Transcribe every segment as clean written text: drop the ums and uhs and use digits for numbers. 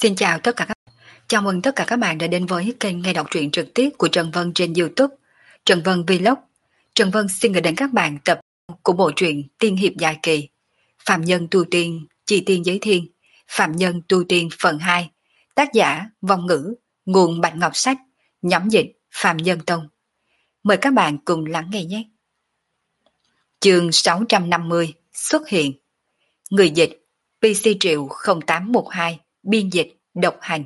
Xin chào tất cả các bạn. Chào mừng tất cả các bạn đã đến với kênh nghe đọc truyện trực tiếp của Trần Vân trên YouTube. Trần Vân Vlog. Trần Vân xin gửi đến các bạn tập của bộ truyện Tiên hiệp dài kỳ. Phạm nhân tu tiên, chi tiên giới thiên. Phạm nhân tu tiên phần 2. Tác giả Vong Ngữ, nguồn Bạch Ngọc Sách, nhóm dịch Phạm Nhân Tông. Mời các bạn cùng lắng nghe nhé. Chương 650 xuất hiện. Người dịch PC Triệu 0812, biên dịch độc hành.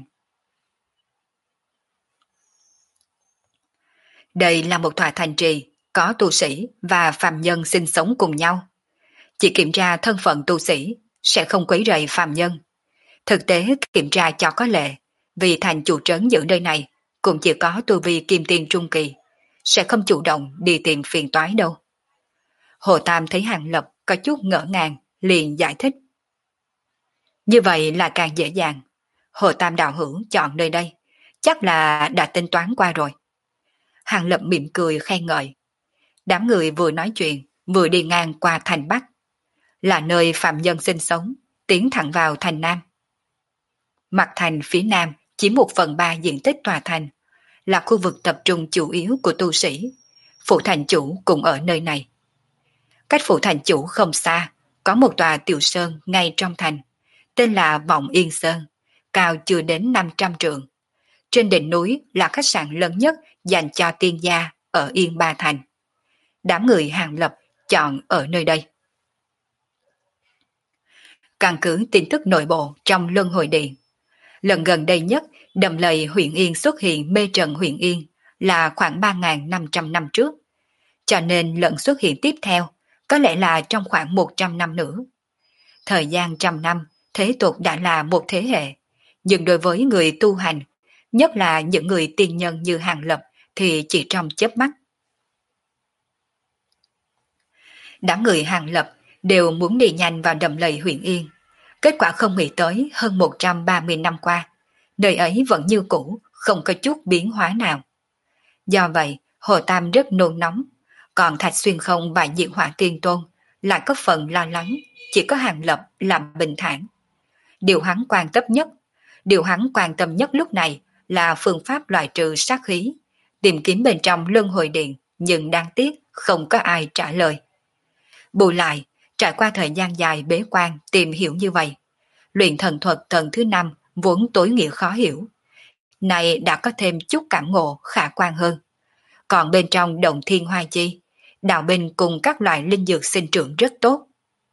Đây là một tòa thành trì, có tu sĩ và phàm nhân sinh sống cùng nhau. Chỉ kiểm tra thân phận tu sĩ, sẽ không quấy rầy phàm nhân. Thực tế kiểm tra cho có lệ, vì thành chủ trấn giữ nơi này cũng chỉ có tu vi kim tiên trung kỳ, sẽ không chủ động đi tìm phiền toái đâu. Hồ Tam thấy Hàng Lập có chút ngỡ ngàng, liền giải thích. Như vậy là càng dễ dàng. Hồ Tam đạo hữu chọn nơi đây, chắc là đã tính toán qua rồi. Hàng Lập mỉm cười khen ngợi. Đám người vừa nói chuyện, vừa đi ngang qua thành Bắc. Là nơi phạm nhân sinh sống, tiến thẳng vào thành Nam. Mặt thành phía Nam chỉ 1/3 diện tích tòa thành, là khu vực tập trung chủ yếu của tu sĩ. Phủ thành chủ cũng ở nơi này. Cách phủ thành chủ không xa, có một tòa tiểu sơn ngay trong thành, tên là Vọng Yên Sơn, cao chưa đến 500 trượng. Trên đỉnh núi là khách sạn lớn nhất dành cho tiên gia ở Yên Ba Thành. Đám người Hàng Lập chọn ở nơi đây. Căn cứ tin tức nội bộ trong Luân Hồi Điện. Lần gần đây nhất, Đầm Lầy huyện Yên xuất hiện mê trận huyện Yên là khoảng 3.500 năm trước. Cho nên lần xuất hiện tiếp theo có lẽ là trong khoảng 100 năm nữa. Thời gian 100 năm, thế tục đã là một thế hệ. Nhưng đối với người tu hành, nhất là những người tiên nhân như Hàng Lập thì chỉ trong chớp mắt. Đám người Hàng Lập đều muốn đi nhanh vào Đầm Lầy huyện Yên. Kết quả không nghĩ tới hơn 130 năm qua, nơi ấy vẫn như cũ, không có chút biến hóa nào. Do vậy, Hồ Tam rất nôn nóng, còn Thạch Xuyên Không và Diệu Hỏa Tiên Tôn lại có phần lo lắng, chỉ có Hàng Lập làm bình thản. Điều hắn quan tâm nhất lúc này là phương pháp loại trừ sát khí, tìm kiếm bên trong Luân Hồi Điện, nhưng đáng tiếc không có ai trả lời. Bù lại, trải qua thời gian dài bế quan tìm hiểu như vậy, luyện thần thuật tầng thứ 5 vốn tối nghĩa khó hiểu, này đã có thêm chút cảm ngộ khả quan hơn. Còn bên trong Động Thiên Hoa Chi, đạo binh cùng các loại linh dược sinh trưởng rất tốt.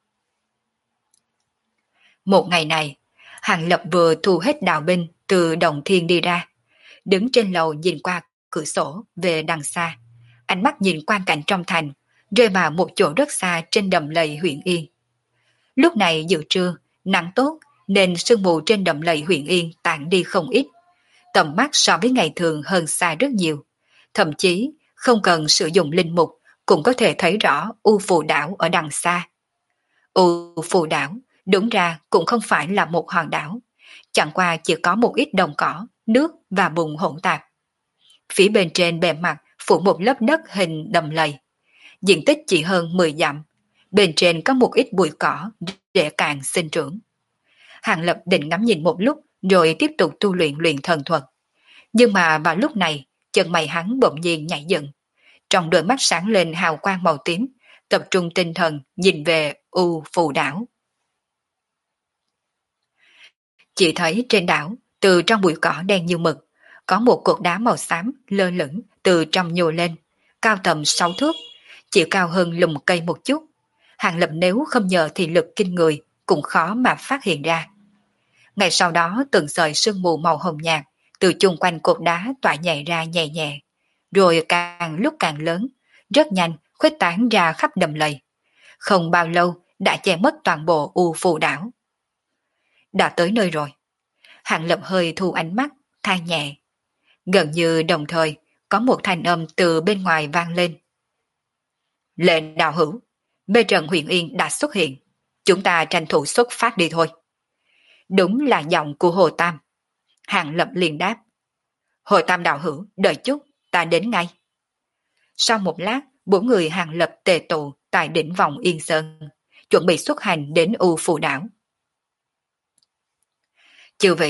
Một ngày này, Hàng Lập vừa thu hết đạo binh từ Động Thiên đi ra, đứng trên lầu nhìn qua cửa sổ về đằng xa, ánh mắt nhìn quang cảnh trong thành, rơi vào một chỗ rất xa trên Đầm Lầy huyện Yên. Lúc này giữa trưa, nắng tốt nên sương mù trên Đầm Lầy huyện Yên tản đi không ít, tầm mắt so với ngày thường hơn xa rất nhiều, thậm chí không cần sử dụng linh mục cũng có thể thấy rõ U Phù Đảo ở đằng xa. U Phù Đảo đúng ra cũng không phải là một hòn đảo, chẳng qua chỉ có một ít đồng cỏ, nước và bùn hỗn tạp. Phía bên trên bề mặt phủ một lớp đất hình đầm lầy, diện tích chỉ hơn 10 dặm, bên trên có một ít bụi cỏ để càng sinh trưởng. Hàng Lập định ngắm nhìn một lúc rồi tiếp tục tu luyện thần thuật. Nhưng mà vào lúc này, chân mày hắn bỗng nhiên nhảy dựng, trong đôi mắt sáng lên hào quang màu tím, tập trung tinh thần nhìn về U Phù Đảo. Chỉ thấy trên đảo, từ trong bụi cỏ đen như mực, có một cột đá màu xám lơ lửng từ trong nhô lên, cao tầm 6 thước, chỉ cao hơn lùm cây một chút. Hàng Lập nếu không nhờ thì lực kinh người cũng khó mà phát hiện ra. Ngày sau đó từng sợi sương mù màu hồng nhạt từ chung quanh cột đá tỏa nhẹ ra nhẹ nhẹ, rồi càng lúc càng lớn, rất nhanh khuếch tán ra khắp đầm lầy. Không bao lâu đã che mất toàn bộ U Phù Đảo. Đã tới nơi rồi. Hàng Lập hơi thu ánh mắt, than nhẹ. Gần như đồng thời, có một thanh âm từ bên ngoài vang lên. Lệ đạo hữu, mê trận huyện Yên đã xuất hiện. Chúng ta tranh thủ xuất phát đi thôi. Đúng là giọng của Hồ Tam. Hàng Lập liền đáp. Hồ Tam đạo hữu, đợi chút, ta đến ngay. Sau một lát, 4 người Hàng Lập tề tụ tại đỉnh Vọng Yên Sơn, chuẩn bị xuất hành đến U Phù Đảo. Chư vị,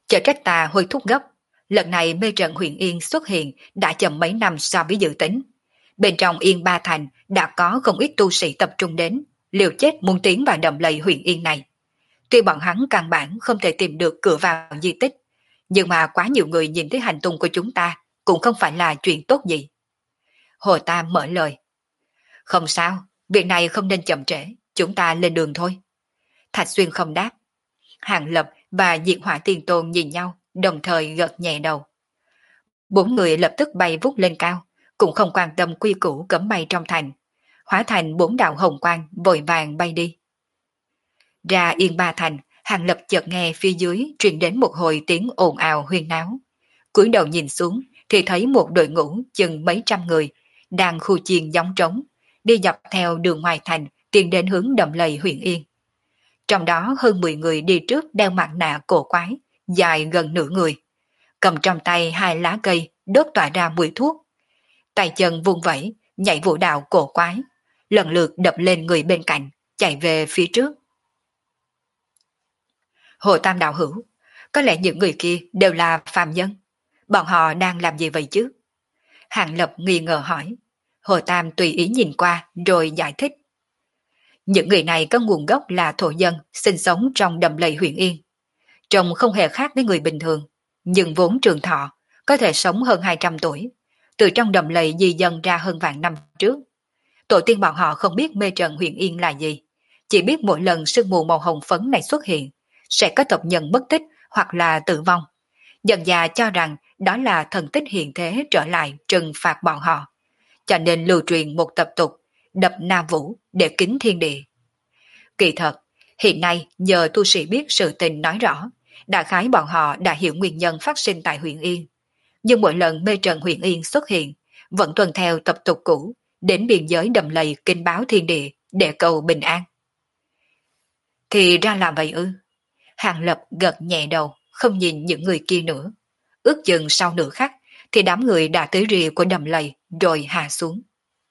Chợ trách ta hôi thúc gấp, lần này mê trận Huyền Yên xuất hiện đã chậm mấy năm so với dự tính. Bên trong Yên Ba Thành đã có không ít tu sĩ tập trung đến, liều chết muốn tiến vào đầm lầy Huyền Yên này. Tuy bọn hắn căn bản không thể tìm được cửa vào di tích, nhưng mà quá nhiều người nhìn thấy hành tung của chúng ta cũng không phải là chuyện tốt gì. Hồ Tam mở lời. Không sao, việc này không nên chậm trễ, chúng ta lên đường thôi. Thạch Xuyên không đáp. Hàng Lập và Diệt Hỏa Tiên Tôn nhìn nhau, đồng thời gật nhẹ đầu. Bốn người lập tức bay vút lên cao, cũng không quan tâm quy củ cấm bay trong thành. Hóa thành bốn đạo hồng quang vội vàng bay đi. Ra Yên Ba Thành, Hàng Lập chợt nghe phía dưới truyền đến một hồi tiếng ồn ào huyên náo. Cúi đầu nhìn xuống thì thấy một đội ngũ chừng mấy trăm người đang khu chiên gióng trống, đi dọc theo đường ngoài thành tiến đến hướng đầm lầy Huyền Yên. Trong đó hơn 10 người đi trước đeo mặt nạ cổ quái, dài gần nửa người, cầm trong tay hai lá cây đốt tỏa ra mùi thuốc. Tay chân vung vẩy, nhảy vũ đạo cổ quái, lần lượt đập lên người bên cạnh, chạy về phía trước. Hồ Tam đạo hữu, có lẽ những người kia đều là phàm nhân. Bọn họ đang làm gì vậy chứ? Hàng Lập nghi ngờ hỏi. Hồ Tam tùy ý nhìn qua rồi giải thích. Những người này có nguồn gốc là thổ dân sinh sống trong đầm lầy Huyền Yên. Trông không hề khác với người bình thường, nhưng vốn trường thọ, có thể sống hơn 200 tuổi, từ trong đầm lầy di dân ra hơn vạn năm trước. Tổ tiên bọn họ không biết mê trận Huyền Yên là gì, chỉ biết mỗi lần sương mù màu hồng phấn này xuất hiện, sẽ có tộc nhân mất tích hoặc là tử vong. Dần già cho rằng đó là thần tích hiện thế trở lại trừng phạt bọn họ, cho nên lưu truyền một tập tục đập na vũ để kính thiên địa. Kỳ thật, hiện nay nhờ tu sĩ biết sự tình nói rõ, đại khái bọn họ đã hiểu nguyên nhân phát sinh tại huyện Yên. Nhưng mỗi lần mê trận huyện Yên xuất hiện, vẫn tuân theo tập tục cũ, đến biên giới đầm lầy kinh báo thiên địa để cầu bình an. Thì ra là vậy ư? Hàng Lập gật nhẹ đầu, không nhìn những người kia nữa. Ước chừng sau nửa khắc, thì đám người đã tới rìa của đầm lầy rồi hạ xuống.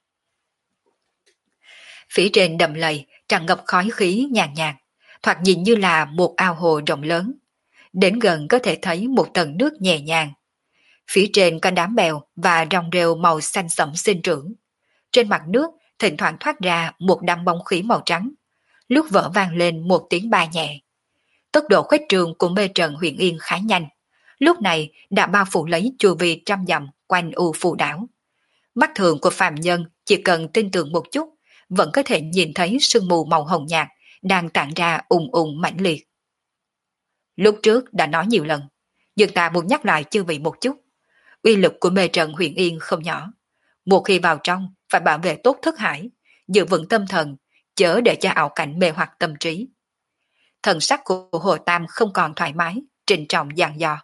Phía trên đầm lầy tràn ngập khói khí nhàn nhạt, thoạt nhìn như là một ao hồ rộng lớn. Đến gần có thể thấy một tầng nước nhẹ nhàng. Phía trên có đám bèo và rong rêu màu xanh sẫm sinh trưởng. Trên mặt nước thỉnh thoảng thoát ra một đám bóng khí màu trắng. Lúc vỡ vang lên một tiếng ba nhẹ. Tốc độ khuếch trường của mê trận huyện Yên khá nhanh. Lúc này đã bao phủ lấy chu vi trăm dặm quanh u phù đảo. Mắt thường của phàm nhân chỉ cần tin tưởng một chút, vẫn có thể nhìn thấy sương mù màu hồng nhạt đang tản ra ùng ùng mãnh liệt. Lúc trước đã nói nhiều lần, nhưng ta muốn nhắc lại chư vị một chút. Uy lực của mê trận huyện Yên không nhỏ. Một khi vào trong, phải bảo vệ tốt thức hải, giữ vững tâm thần, chớ để cho ảo cảnh mê hoặc tâm trí. Thần sắc của Hồ Tam không còn thoải mái, trịnh trọng dặn dò.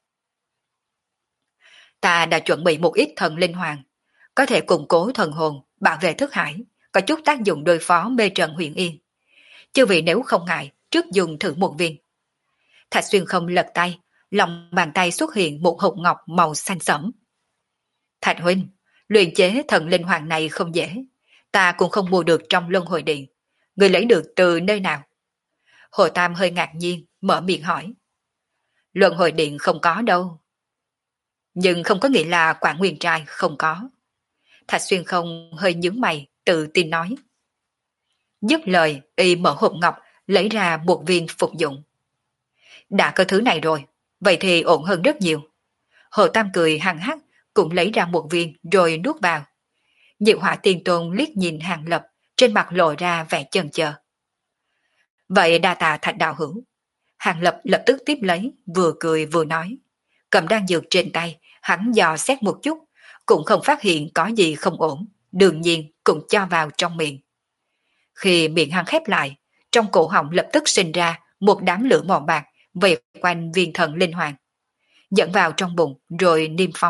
Ta đã chuẩn bị một ít thần linh hoàng, có thể củng cố thần hồn, bảo vệ thức hải, có chút tác dụng đối phó mê trận huyện Yên. Chư vị nếu không ngại, trước dùng thử một viên. Thạch Xuyên không lật tay, lòng bàn tay xuất hiện một hộp ngọc màu xanh sẫm. Thạch huynh, luyện chế thần linh hoàng này không dễ, ta cũng không mua được trong luân hồi điện. Người lấy được từ nơi nào? Hồ Tam hơi ngạc nhiên, mở miệng hỏi. Luân hồi điện không có đâu. Nhưng không có nghĩa là Quảng Nguyên Trai không có. Thạch Xuyên không hơi nhướng mày, tự tin nói. Dứt lời, y mở hộp ngọc, lấy ra một viên phục dụng. Đã có thứ này rồi, vậy thì ổn hơn rất nhiều. Hồ Tam cười hằng hắc, cũng lấy ra một viên rồi nuốt vào. Diệu Hỏa Tiên Tôn liếc nhìn Hàng Lập, trên mặt lộ ra vẻ chần chờ. Vậy đa tạ Thạch đạo hữu. Hàng Lập lập tức tiếp lấy, vừa cười vừa nói. Cầm đan dược trên tay, hắn dò xét một chút, cũng không phát hiện có gì không ổn, đương nhiên cũng cho vào trong miệng. Khi miệng hắn khép lại, trong cổ họng lập tức sinh ra một đám lửa màu bạc vây quanh viên thần linh hoàng, dẫn vào trong bụng rồi niêm phong.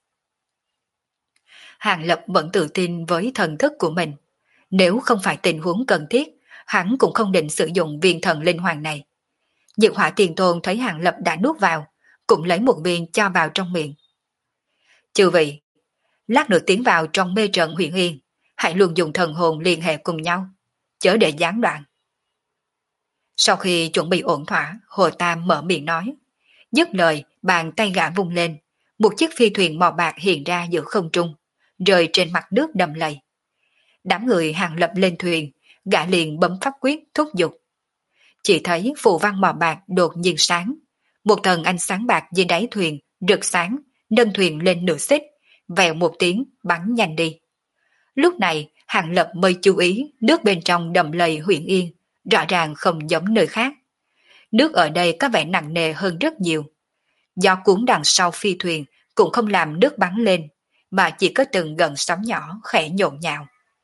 Hàng Lập vẫn tự tin với thần thức của mình. Nếu không phải tình huống cần thiết, hắn cũng không định sử dụng viên thần linh hoàng này. Diệu Hỏa Tiền Tôn thấy Hàng Lập đã nuốt vào, cũng lấy một viên cho vào trong miệng. Chư vị, lát nữa tiến vào trong mê trận huyện Yên, hãy luôn dùng thần hồn liên hệ cùng nhau, chớ để gián đoạn. Sau khi chuẩn bị ổn thỏa, Hồ Tam mở miệng nói. Dứt lời, bàn tay gã vung lên, một chiếc phi thuyền màu bạc hiện ra giữa không trung, rơi trên mặt nước đầm lầy. Đám người Hàng Lập lên thuyền, gã liền bấm pháp quyết thúc giục. Chỉ thấy phù văn màu bạc đột nhiên sáng, một tầng ánh sáng bạc dưới đáy thuyền rực sáng, nâng thuyền lên nửa xích, vèo một tiếng bắn nhanh đi. Lúc này Hàng Lập mới chú ý nước bên trong đầm lầy Huyền Yên, rõ ràng không giống nơi khác. Nước ở đây có vẻ nặng nề hơn rất nhiều. Gió cuốn đằng sau phi thuyền cũng không làm nước bắn lên, mà chỉ có từng gần sóng nhỏ khẽ nhộn nhạo.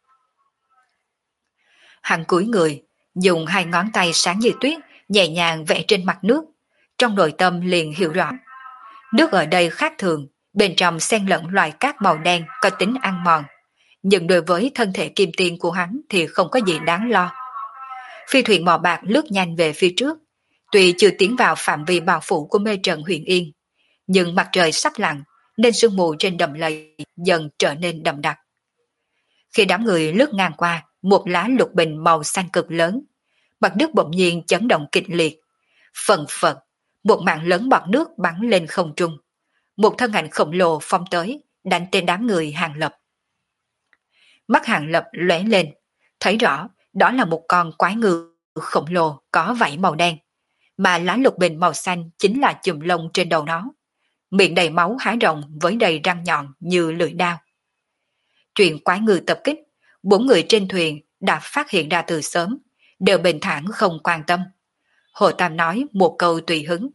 Hắn cúi người, dùng hai ngón tay sáng như tuyết, nhẹ nhàng vẽ trên mặt nước. Trong nội tâm liền hiểu rõ. Nước ở đây khác thường, bên trong xen lẫn loài cát màu đen có tính ăn mòn. Nhưng đối với thân thể kim tiên của hắn thì không có gì đáng lo. Phi thuyền màu bạc lướt nhanh về phía trước. Tuy chưa tiến vào phạm vi bao phủ của mê trận Huyền Yên, nhưng mặt trời sắp lặn nên sương mù trên đầm lầy dần trở nên đậm đặc. Khi đám người lướt ngang qua một lá lục bình màu xanh cực lớn, mặt nước bỗng nhiên chấn động kịch liệt. Phần phật, một mảng lớn bọt nước bắn lên không trung. Một thân ảnh khổng lồ phóng tới, đánh tên đám người Hàng Lập. Mắt Hàng Lập lóe lên, thấy rõ đó là một con quái ngư khổng lồ có vảy màu đen, mà lá lục bình màu xanh chính là chùm lông trên đầu nó. Miệng đầy máu há rộng với đầy răng nhọn như lưỡi dao. Chuyện quái ngư tập kích, 4 người trên thuyền đã phát hiện ra từ sớm, đều bình thản không quan tâm. Hồ Tam nói một câu tùy hứng.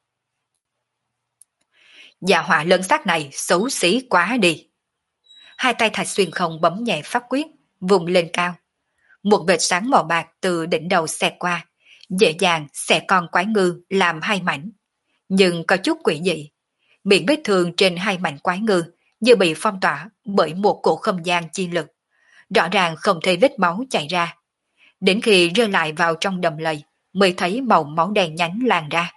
Dạ họa lân xác này xấu xí quá đi. Hai tay Thạch Xuyên không bấm nhẹ pháp quyết, vùng lên cao. Một vệt sáng màu bạc từ đỉnh đầu xẹt qua, dễ dàng xẻ con quái ngư làm hai mảnh. Nhưng có chút quỷ dị. Miệng vết thương trên hai mảnh quái ngư như bị phong tỏa bởi một cổ không gian chi lực. Rõ ràng không thấy vết máu chảy ra. Đến khi rơi lại vào trong đầm lầy mới thấy màu máu đen nhánh lan ra.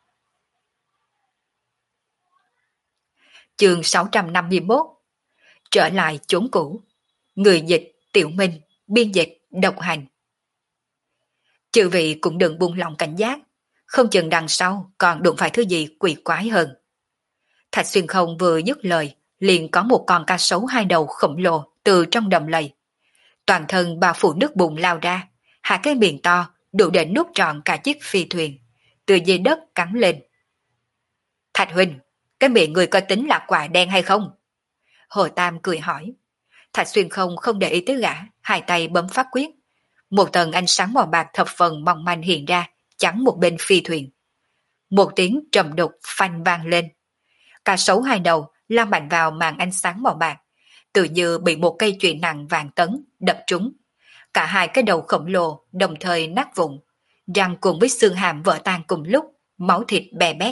Chương 651. Trở lại chốn cũ. Người dịch Tiểu Minh, biên dịch Độc Hành. Chư vị cũng đừng buông lòng cảnh giác, không chừng đằng sau còn đụng phải thứ gì quỷ quái hơn. Thạch Xuyên Không vừa dứt lời, liền có một con cá sấu hai đầu khổng lồ từ trong đầm lầy. Toàn thân bao phủ nước bùn lao ra, hạ cái miệng to đủ để nuốt trọn cả chiếc phi thuyền, từ dưới đất cắn lên. Thạch huynh, cái miệng người có tính là quả đen hay không? Hồ Tam cười hỏi. Thạch Xuyên Không không để ý tới gã, hai tay bấm pháp quyết. Một tầng ánh sáng màu bạc thập phần mong manh hiện ra, chắn một bên phi thuyền. Một tiếng trầm đục phanh vang lên. Cá sấu hai đầu lao mạnh vào màn ánh sáng màu bạc, tự như bị một cây chuyền nặng vàng tấn đập trúng. Cả hai cái đầu khổng lồ đồng thời nát vụn, răng cùng với xương hàm vỡ tan cùng lúc, máu thịt bè bét.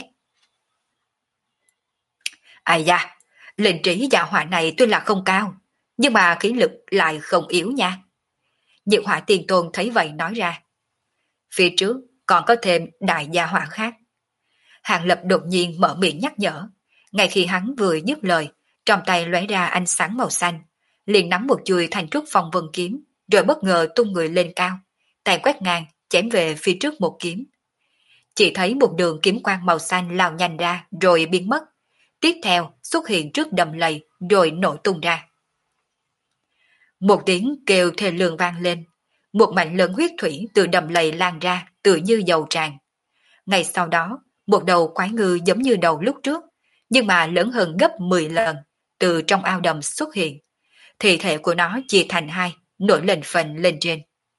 Ai da, linh trí dạ hỏa này tuy là không cao, nhưng mà khí lực lại không yếu nha. Diệu Hỏa Tiên Tôn thấy vậy nói ra. Phía trước còn có thêm đại gia hỏa khác. Hàng Lập đột nhiên mở miệng nhắc nhở. Ngay khi hắn vừa dứt lời, trong tay lóe ra ánh sáng màu xanh, liền nắm một chuôi thanh trúc phong vân kiếm, rồi bất ngờ tung người lên cao, tay quét ngang chém về phía trước một kiếm. Chỉ thấy một đường kiếm quang màu xanh lao nhanh ra rồi biến mất, tiếp theo xuất hiện trước đầm lầy rồi nổ tung ra. Một tiếng kêu thê lương vang lên, một mảnh lớn huyết thủy từ đầm lầy lan ra tựa như dầu tràn. Ngay sau đó, một đầu quái ngư giống như đầu lúc trước, nhưng mà lớn hơn gấp 10 lần, từ trong ao đầm xuất hiện. Thi thể của nó chia thành hai, nổi lên phần lên trên.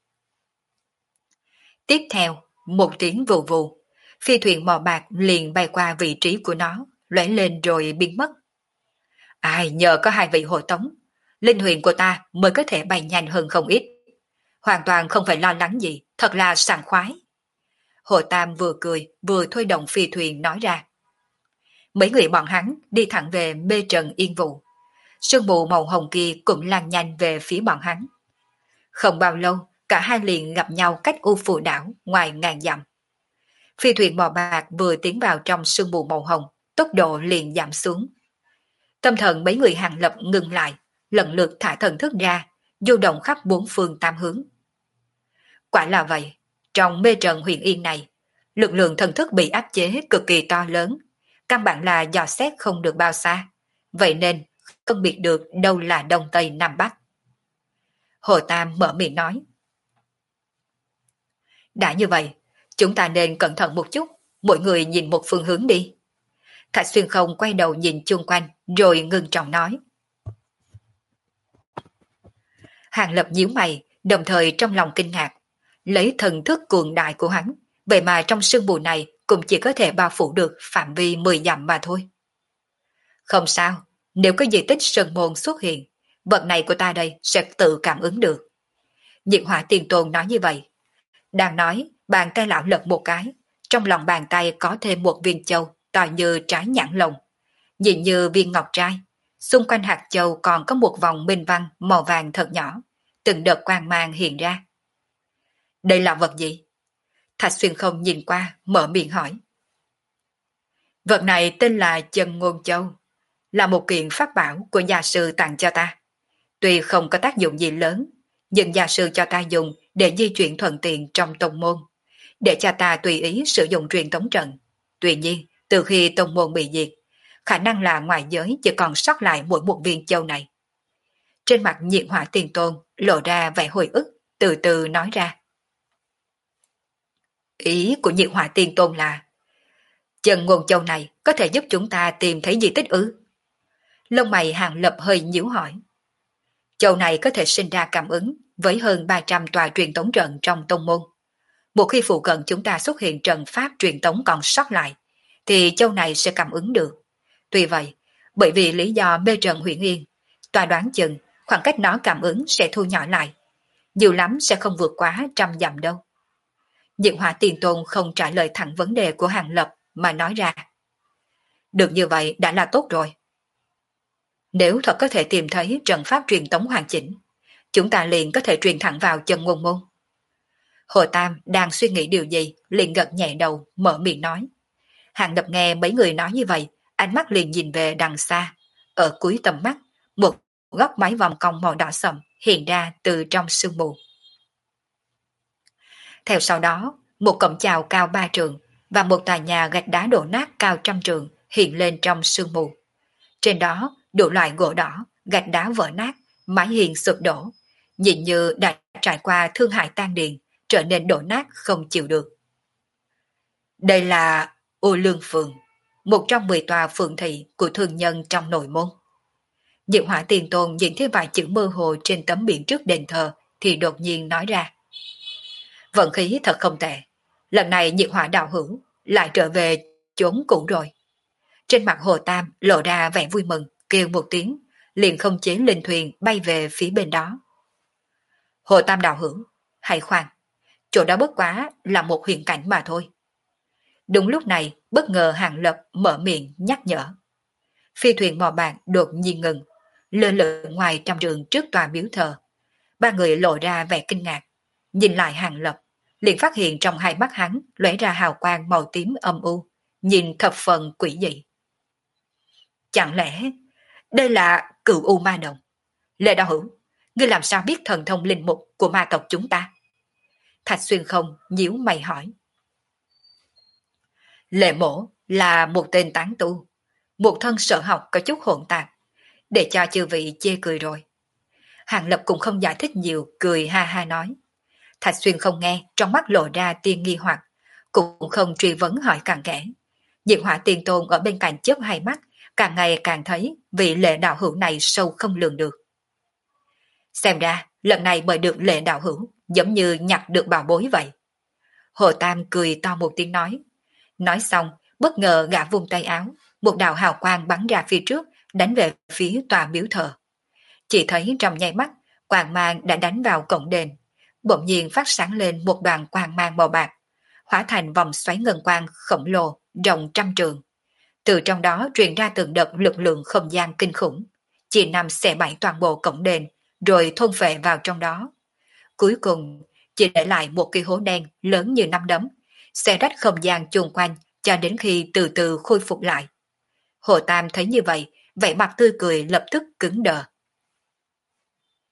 Tiếp theo, một tiếng vù vù, phi thuyền màu bạc liền bay qua vị trí của nó, lóe lên rồi biến mất. Ai nhờ có hai vị hộ tống, linh huyền của ta mới có thể bay nhanh hơn không ít. Hoàn toàn không phải lo lắng gì, thật là sảng khoái. Hồ Tam vừa cười vừa thôi động phi thuyền nói ra. Mấy người bọn hắn đi thẳng về mê trận yên vụ. Sương mù màu hồng kia cũng lan nhanh về phía bọn hắn. Không bao lâu, cả hai liền gặp nhau cách U Phù đảo ngoài ngàn dặm. Phi thuyền màu bạc vừa tiến vào trong sương mù màu hồng, tốc độ liền giảm xuống. Tâm thần mấy người Hàng Lập ngừng lại, lần lượt thả thần thức ra, du động khắp bốn phương tám hướng. Quả là vậy, trong mê trận Huyền Yên này, lực lượng thần thức bị áp chế cực kỳ to lớn, căn bản là dò xét không được bao xa, vậy nên phân biệt được đâu là đông tây nam bắc. Hồ Tam mở miệng nói. Đã như vậy, chúng ta nên cẩn thận một chút, mỗi người nhìn một phương hướng đi. Thạch Xuyên Không quay đầu nhìn chung quanh, rồi ngưng trọng nói. Hàng Lập nhíu mày, đồng thời trong lòng kinh ngạc. Lấy thần thức cường đại của hắn, vậy mà trong sương mù này cũng chỉ có thể bao phủ được phạm vi 10 dặm mà thôi. Không sao, nếu có di tích sơn môn xuất hiện, vật này của ta đây sẽ tự cảm ứng được. Nhiệt Hỏa Tiên Tôn nói như vậy. Đang nói, bàn tay lão lật một cái, trong lòng bàn tay có thêm một viên châu to như trái nhãn lồng, nhìn như viên ngọc trai. Xung quanh hạt châu còn có một vòng minh văn màu vàng thật nhỏ, từng đợt quang mang hiện ra. Đây là vật gì? Thạch Xuyên Không nhìn qua, mở miệng hỏi. Vật này tên là Chân Ngôn Châu, là một kiện pháp bảo của gia sư tặng cho ta. Tuy không có tác dụng gì lớn, nhưng gia sư cho ta dùng để di chuyển thuận tiện trong tông môn, để cho ta tùy ý sử dụng truyền tống trận. Tuy nhiên, từ khi tông môn bị diệt, khả năng là ngoài giới chỉ còn sót lại mỗi một viên châu này. Trên mặt Nhiệt Hỏa Tiên Tôn lộ ra vẻ hồi ức, từ từ nói ra. Ý của Nhiệt Hỏa Tiên Tôn là Chân Ngôn Châu này có thể giúp chúng ta tìm thấy di tích ư? Lông mày Hàng Lập hơi nhíu hỏi. Châu này có thể sinh ra cảm ứng với hơn 300 tòa truyền tống trận trong tông môn. Một khi phụ cận chúng ta xuất hiện trận pháp truyền tống còn sót lại, thì châu này sẽ cảm ứng được. Tuy vậy, bởi vì lý do mê trận huyền yên, tòa đoán chừng khoảng cách nó cảm ứng sẽ thu nhỏ lại. Nhiều lắm sẽ không vượt quá 100 dặm đâu. Nhiệt Hỏa Tiên Tôn không trả lời thẳng vấn đề của Hàng Lập mà nói ra. Được như vậy đã là tốt rồi. Nếu thật có thể tìm thấy trận pháp truyền tống hoàn chỉnh, chúng ta liền có thể truyền thẳng vào Chân Ngôn môn. Hồ Tam đang suy nghĩ điều gì, liền gật nhẹ đầu, mở miệng nói. Hàng Lập nghe mấy người nói như vậy, ánh mắt liền nhìn về đằng xa. Ở cuối tầm mắt, một góc mái vòng cong màu đỏ sậm hiện ra từ trong sương mù. Theo sau đó, một cổng chào cao 3 trượng và một tòa nhà gạch đá đổ nát cao 100 trượng hiện lên trong sương mù. Trên đó, đủ loại gỗ đỏ, gạch đá vỡ nát, mái hiên sụp đổ, nhìn như đã trải qua thương hại tan điền, trở nên đổ nát không chịu được. Đây là Ô Lương Phường, một trong 10 tòa phường thị của thương nhân trong nội môn. Diệu Hỏa Tiên Tôn nhìn thấy vài chữ mơ hồ trên tấm biển trước đền thờ thì đột nhiên nói ra. Vận khí thật không tệ, lần này Nhiệt Hỏa đạo hữu lại trở về chốn cũ rồi. Trên mặt Hồ Tam lộ ra vẻ vui mừng, kêu một tiếng, liền không chế linh thuyền bay về phía bên đó. Hồ Tam đạo hữu, hãy khoan, chỗ đó bất quá là một huyền cảnh mà thôi. Đúng lúc này, bất ngờ Hàng Lập mở miệng nhắc nhở. Phi thuyền mò bạc đột nhiên ngừng, lơ lửng ngoài 100 trượng trước tòa miếu thờ. Ba người lộ ra vẻ kinh ngạc, nhìn lại Hàng Lập, liền phát hiện trong hai mắt hắn lóe ra hào quang màu tím âm u, nhìn thập phần quỷ dị. Chẳng lẽ đây là Cửu U Ma Đồng? Lê Đạo Hữu, ngươi làm sao biết thần thông linh mục của ma tộc chúng ta? Thạch Xuyên Không nhíu mày hỏi. Lệ Mổ là một tên tán tu, một thân sở học có chút hỗn tạp, để cho chư vị chê cười rồi. Hàng Lập cũng không giải thích nhiều, cười ha ha nói. Thạch Xuyên Không nghe, trong mắt lộ ra tia nghi hoặc, cũng không truy vấn hỏi càng kẽ. Diệt Hỏa Tiên Tôn ở bên cạnh chớp hai mắt, càng ngày càng thấy vị Lệ đạo hữu này sâu không lường được. Xem ra, lần này mời được Lệ đạo hữu, giống như nhặt được bảo bối vậy. Hồ Tam cười to một tiếng nói. Nói xong, bất ngờ gã vung tay áo, một đạo hào quang bắn ra phía trước, đánh về phía tòa miếu thờ. Chỉ thấy trong nháy mắt, quang mang đã đánh vào cổng đền, bỗng nhiên phát sáng lên một đoàn quang mang màu bạc, hóa thành vòng xoáy ngân quang khổng lồ, rộng 100 trượng. Từ trong đó truyền ra từng đợt lực lượng không gian kinh khủng, chỉ nằm xẻ bảy toàn bộ cổng đền, rồi thôn phệ vào trong đó. Cuối cùng, chỉ để lại một cái hố đen lớn như nắm đấm, xẻ rách không gian chung quanh cho đến khi từ từ khôi phục lại. Hồ Tam thấy như vậy, vẻ mặt tươi cười lập tức cứng đờ.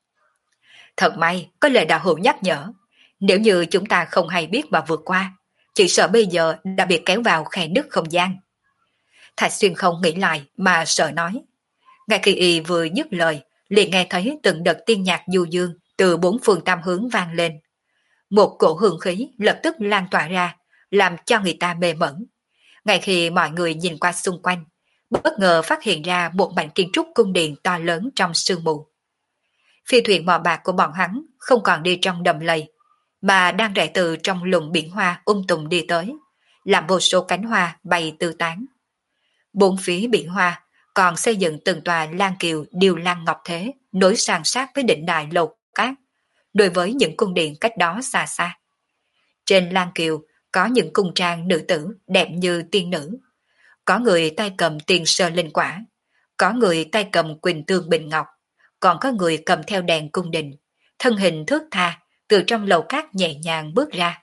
Thật may, có lời đạo hữu nhắc nhở. Nếu như chúng ta không hay biết mà vượt qua, chỉ sợ bây giờ đã bị kéo vào khe nứt không gian. Thạch Xuyên không nghĩ lại mà sợ nói. Ngay khi y vừa dứt lời, liền nghe thấy từng đợt tiên nhạc du dương từ bốn phương tam hướng vang lên. Một cổ hương khí lập tức lan tỏa ra, làm cho người ta mê mẩn. Ngay khi mọi người nhìn qua xung quanh, bất ngờ phát hiện ra một mảnh kiến trúc cung điện to lớn trong sương mù. Phi thuyền mò bạc của bọn hắn không còn đi trong đầm lầy, mà đang rẽ từ trong lùm biển hoa tùm đi tới, làm vô số cánh hoa bay tứ tán. Bốn phía biển hoa còn xây dựng từng tòa lan kiều điêu lăng ngọc thế, nối san sát với đỉnh đài lầu cát, đối với những cung điện cách đó xa xa. Trên lan kiều có những cung trang nữ tử đẹp như tiên nữ, có người tay cầm tiền sơ linh quả, có người tay cầm quỳnh tương bình ngọc, còn có người cầm theo đèn cung đình, thân hình thướt tha từ trong lầu cát nhẹ nhàng bước ra.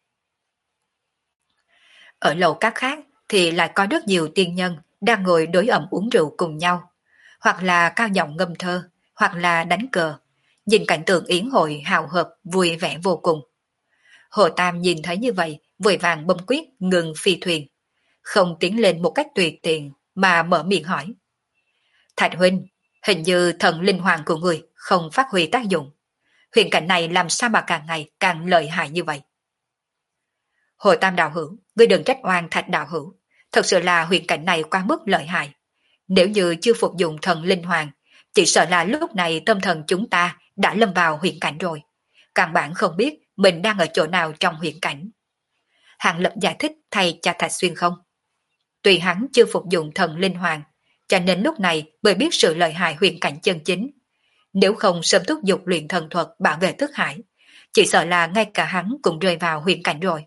Ở lầu cát khác thì lại có rất nhiều tiên nhân đang ngồi đối ẩm uống rượu cùng nhau, hoặc là cao giọng ngâm thơ, hoặc là đánh cờ, nhìn cảnh tượng yến hội hào hợp vui vẻ vô cùng. Hồ Tam nhìn thấy như vậy, vội vàng bấm quyết ngừng phi thuyền, không tiến lên một cách tùy tiện mà mở miệng hỏi. Thạch huynh, hình như thần linh hoàng của người không phát huy tác dụng. Huyền cảnh này làm sao mà càng ngày càng lợi hại như vậy? Hồ Tam đạo hữu, ngươi đừng trách oan Thạch đạo hữu. Thật sự là huyền cảnh này quá mức lợi hại. Nếu như chưa phục dụng thần linh hoàng, chỉ sợ là lúc này tâm thần chúng ta đã lâm vào huyền cảnh rồi. Căn bản không biết mình đang ở chỗ nào trong huyền cảnh. Hàng Lập giải thích thay cho Thạch Xuyên không. Tuy hắn chưa phục dụng thần linh hoàng, cho nên lúc này mới biết sự lợi hại huyền cảnh chân chính. Nếu không sớm thúc giục luyện thần thuật bảo vệ thức hải, chỉ sợ là ngay cả hắn cũng rơi vào huyền cảnh rồi.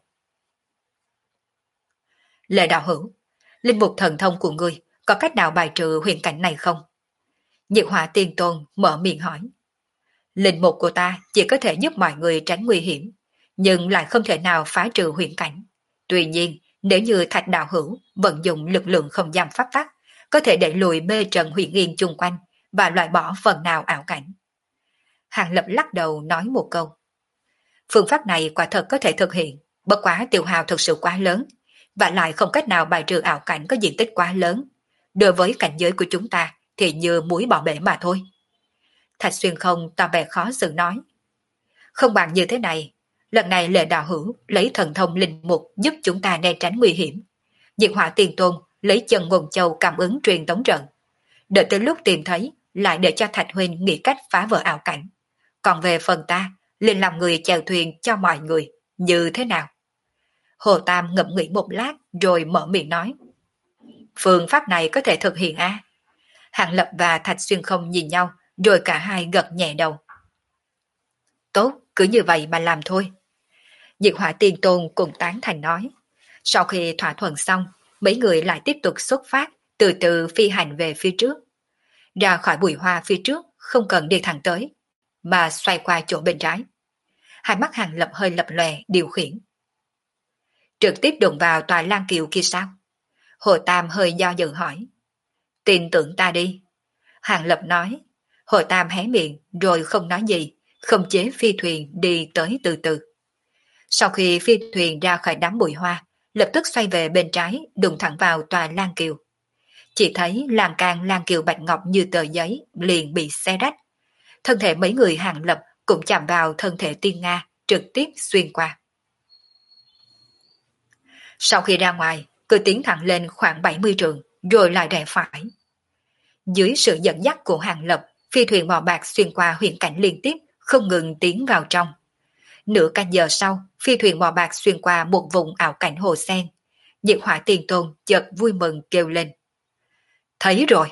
Lệ đạo hữu, linh mục thần thông của ngươi có cách nào bài trừ huyền cảnh này không? Nhiệt Hỏa Tiên Tôn mở miệng hỏi. Linh mục của ta chỉ có thể giúp mọi người tránh nguy hiểm, nhưng lại không thể nào phá trừ huyền cảnh. Tuy nhiên, nếu như Thạch đạo hữu vận dụng lực lượng không gian pháp tắc, có thể đẩy lùi mê trận huyền yên chung quanh và loại bỏ phần nào ảo cảnh. Hàng Lập lắc đầu nói một câu. Phương pháp này quả thật có thể thực hiện, bất quá tiêu hao thực sự quá lớn, và lại không cách nào bài trừ ảo cảnh có diện tích quá lớn. Đối với cảnh giới của chúng ta thì như muối bỏ bể mà thôi. Thạch Xuyên không tỏ vẻ khó xử nói. Không bằng như thế này, lần này Lệ đạo hữu lấy thần thông linh mục giúp chúng ta né tránh nguy hiểm. Diệt Hỏa Tiền Tôn lấy chân nguồn châu cảm ứng truyền tống trận. Đợi tới lúc tìm thấy, lại để cho Thạch huynh nghĩ cách phá vỡ ảo cảnh. Còn về phần ta, liền làm người chèo thuyền cho mọi người, như thế nào? Hồ Tam ngẫm nghĩ một lát rồi mở miệng nói. Phương pháp này có thể thực hiện à? Hàng Lập và Thạch Xuyên không nhìn nhau, rồi cả hai gật nhẹ đầu. Tốt, cứ như vậy mà làm thôi. Diệt Hỏa Tiên Tôn cùng tán thành nói. Sau khi thỏa thuận xong, mấy người lại tiếp tục xuất phát, từ từ phi hành về phía trước. Ra khỏi bụi hoa phía trước, không cần đi thẳng tới, mà xoay qua chỗ bên trái. Hai mắt Hàng Lập hơi lập lòe điều khiển. Trực tiếp đụng vào tòa lan kiều kia sao? Hồ Tam hơi do dự hỏi. Tin tưởng ta đi. Hàng Lập nói. Hồ Tam hé miệng rồi không nói gì, không chế phi thuyền đi tới từ từ. Sau khi phi thuyền ra khỏi đám bụi hoa, lập tức xoay về bên trái, đụng thẳng vào tòa lan kiều. Chỉ thấy lan can lan kiều bạch ngọc như tờ giấy liền bị xé rách. Thân thể mấy người Hàng Lập cũng chạm vào thân thể Tiên Nga, trực tiếp xuyên qua. Sau khi ra ngoài, cứ tiến thẳng lên khoảng 70 trượng, rồi lại rẽ phải. Dưới sự dẫn dắt của Hàng Lập, phi thuyền mò bạc xuyên qua huyền cảnh liên tiếp, không ngừng tiến vào trong. Nửa canh giờ sau, phi thuyền mò bạc xuyên qua một vùng ảo cảnh hồ sen. Diệt Hỏa Tiên Tôn chợt vui mừng kêu lên. Thấy rồi!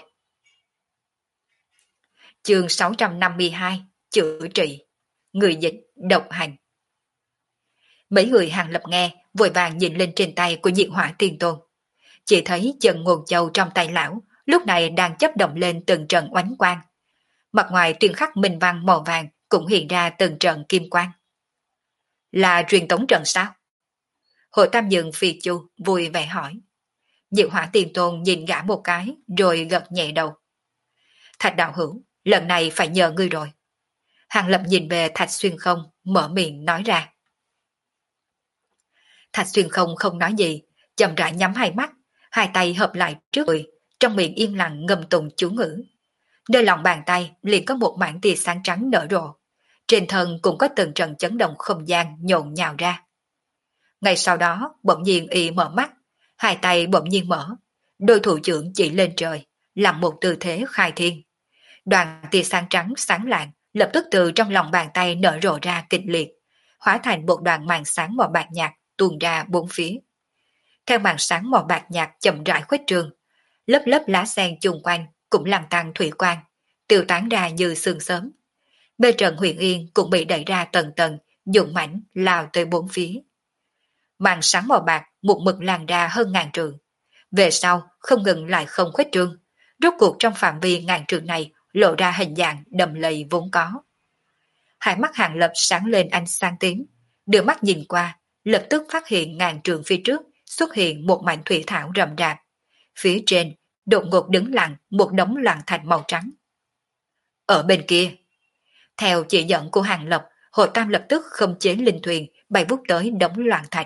Chương 652, chữa trị. Người dịch, độc hành. Mấy người Hàng Lập nghe, vội vàng nhìn lên trên tay của Diệt Hỏa Tiên Tôn. Chỉ thấy chân nguồn châu trong tay lão, lúc này đang chấp động lên từng trận oánh quang. Mặt ngoài tuyên khắc minh văn màu vàng cũng hiện ra từng trận kim quang. Là truyền tống trận sao? Hồ Tam Dừng Phi Chu vui vẻ hỏi. Diệu Hỏa Tiên Tôn nhìn gã một cái rồi gật nhẹ đầu. Thạch đạo hữu, lần này phải nhờ ngươi rồi. Hàng Lập nhìn về Thạch Xuyên không, mở miệng nói ra. Thạch Xuyên không nói gì, chậm rãi nhắm hai mắt, hai tay hợp lại trước người, trong miệng yên lặng ngâm tụng chú ngữ. Nơi lòng bàn tay liền có một mảng tia sáng trắng nở rộ. Trên thân cũng có từng trận chấn động không gian nhộn nhào ra. Ngay sau đó, bỗng nhiên y mở mắt, hai tay bỗng nhiên mở, đôi thủ trưởng chỉ lên trời, làm một tư thế khai thiên. Đoàn tia sáng trắng sáng lạng lập tức từ trong lòng bàn tay nở rộ ra kịch liệt, hóa thành một đoàn màn sáng màu bạc nhạt tuôn ra bốn phía. Theo màn sáng màu bạc nhạt chậm rãi khuếch trương, lớp lớp lá sen chung quanh cũng làm tăng thủy quang, tiêu tán ra như sương sớm. Bê trận Huyền Yên cũng bị đẩy ra tầng tầng, dũng mãnh lao tới bốn phía. Màn sáng màu bạc một mực lan ra hơn ngàn trường. Về sau không ngừng lại không khuếch trương, rốt cuộc trong phạm vi ngàn trường này lộ ra hình dạng đầm lầy vốn có. Hai mắt Hàng Lập sáng lên ánh sáng tím, đưa mắt nhìn qua, lập tức phát hiện ngàn trường phía trước xuất hiện một mảnh thủy thảo rậm rạp. Phía trên đột ngột đứng lặng một đống loạn thạch màu trắng. Ở bên kia, theo chỉ dẫn của Hàng Lập, Hồ Tam lập tức khống chế linh thuyền bay vút tới đống loạn thạch.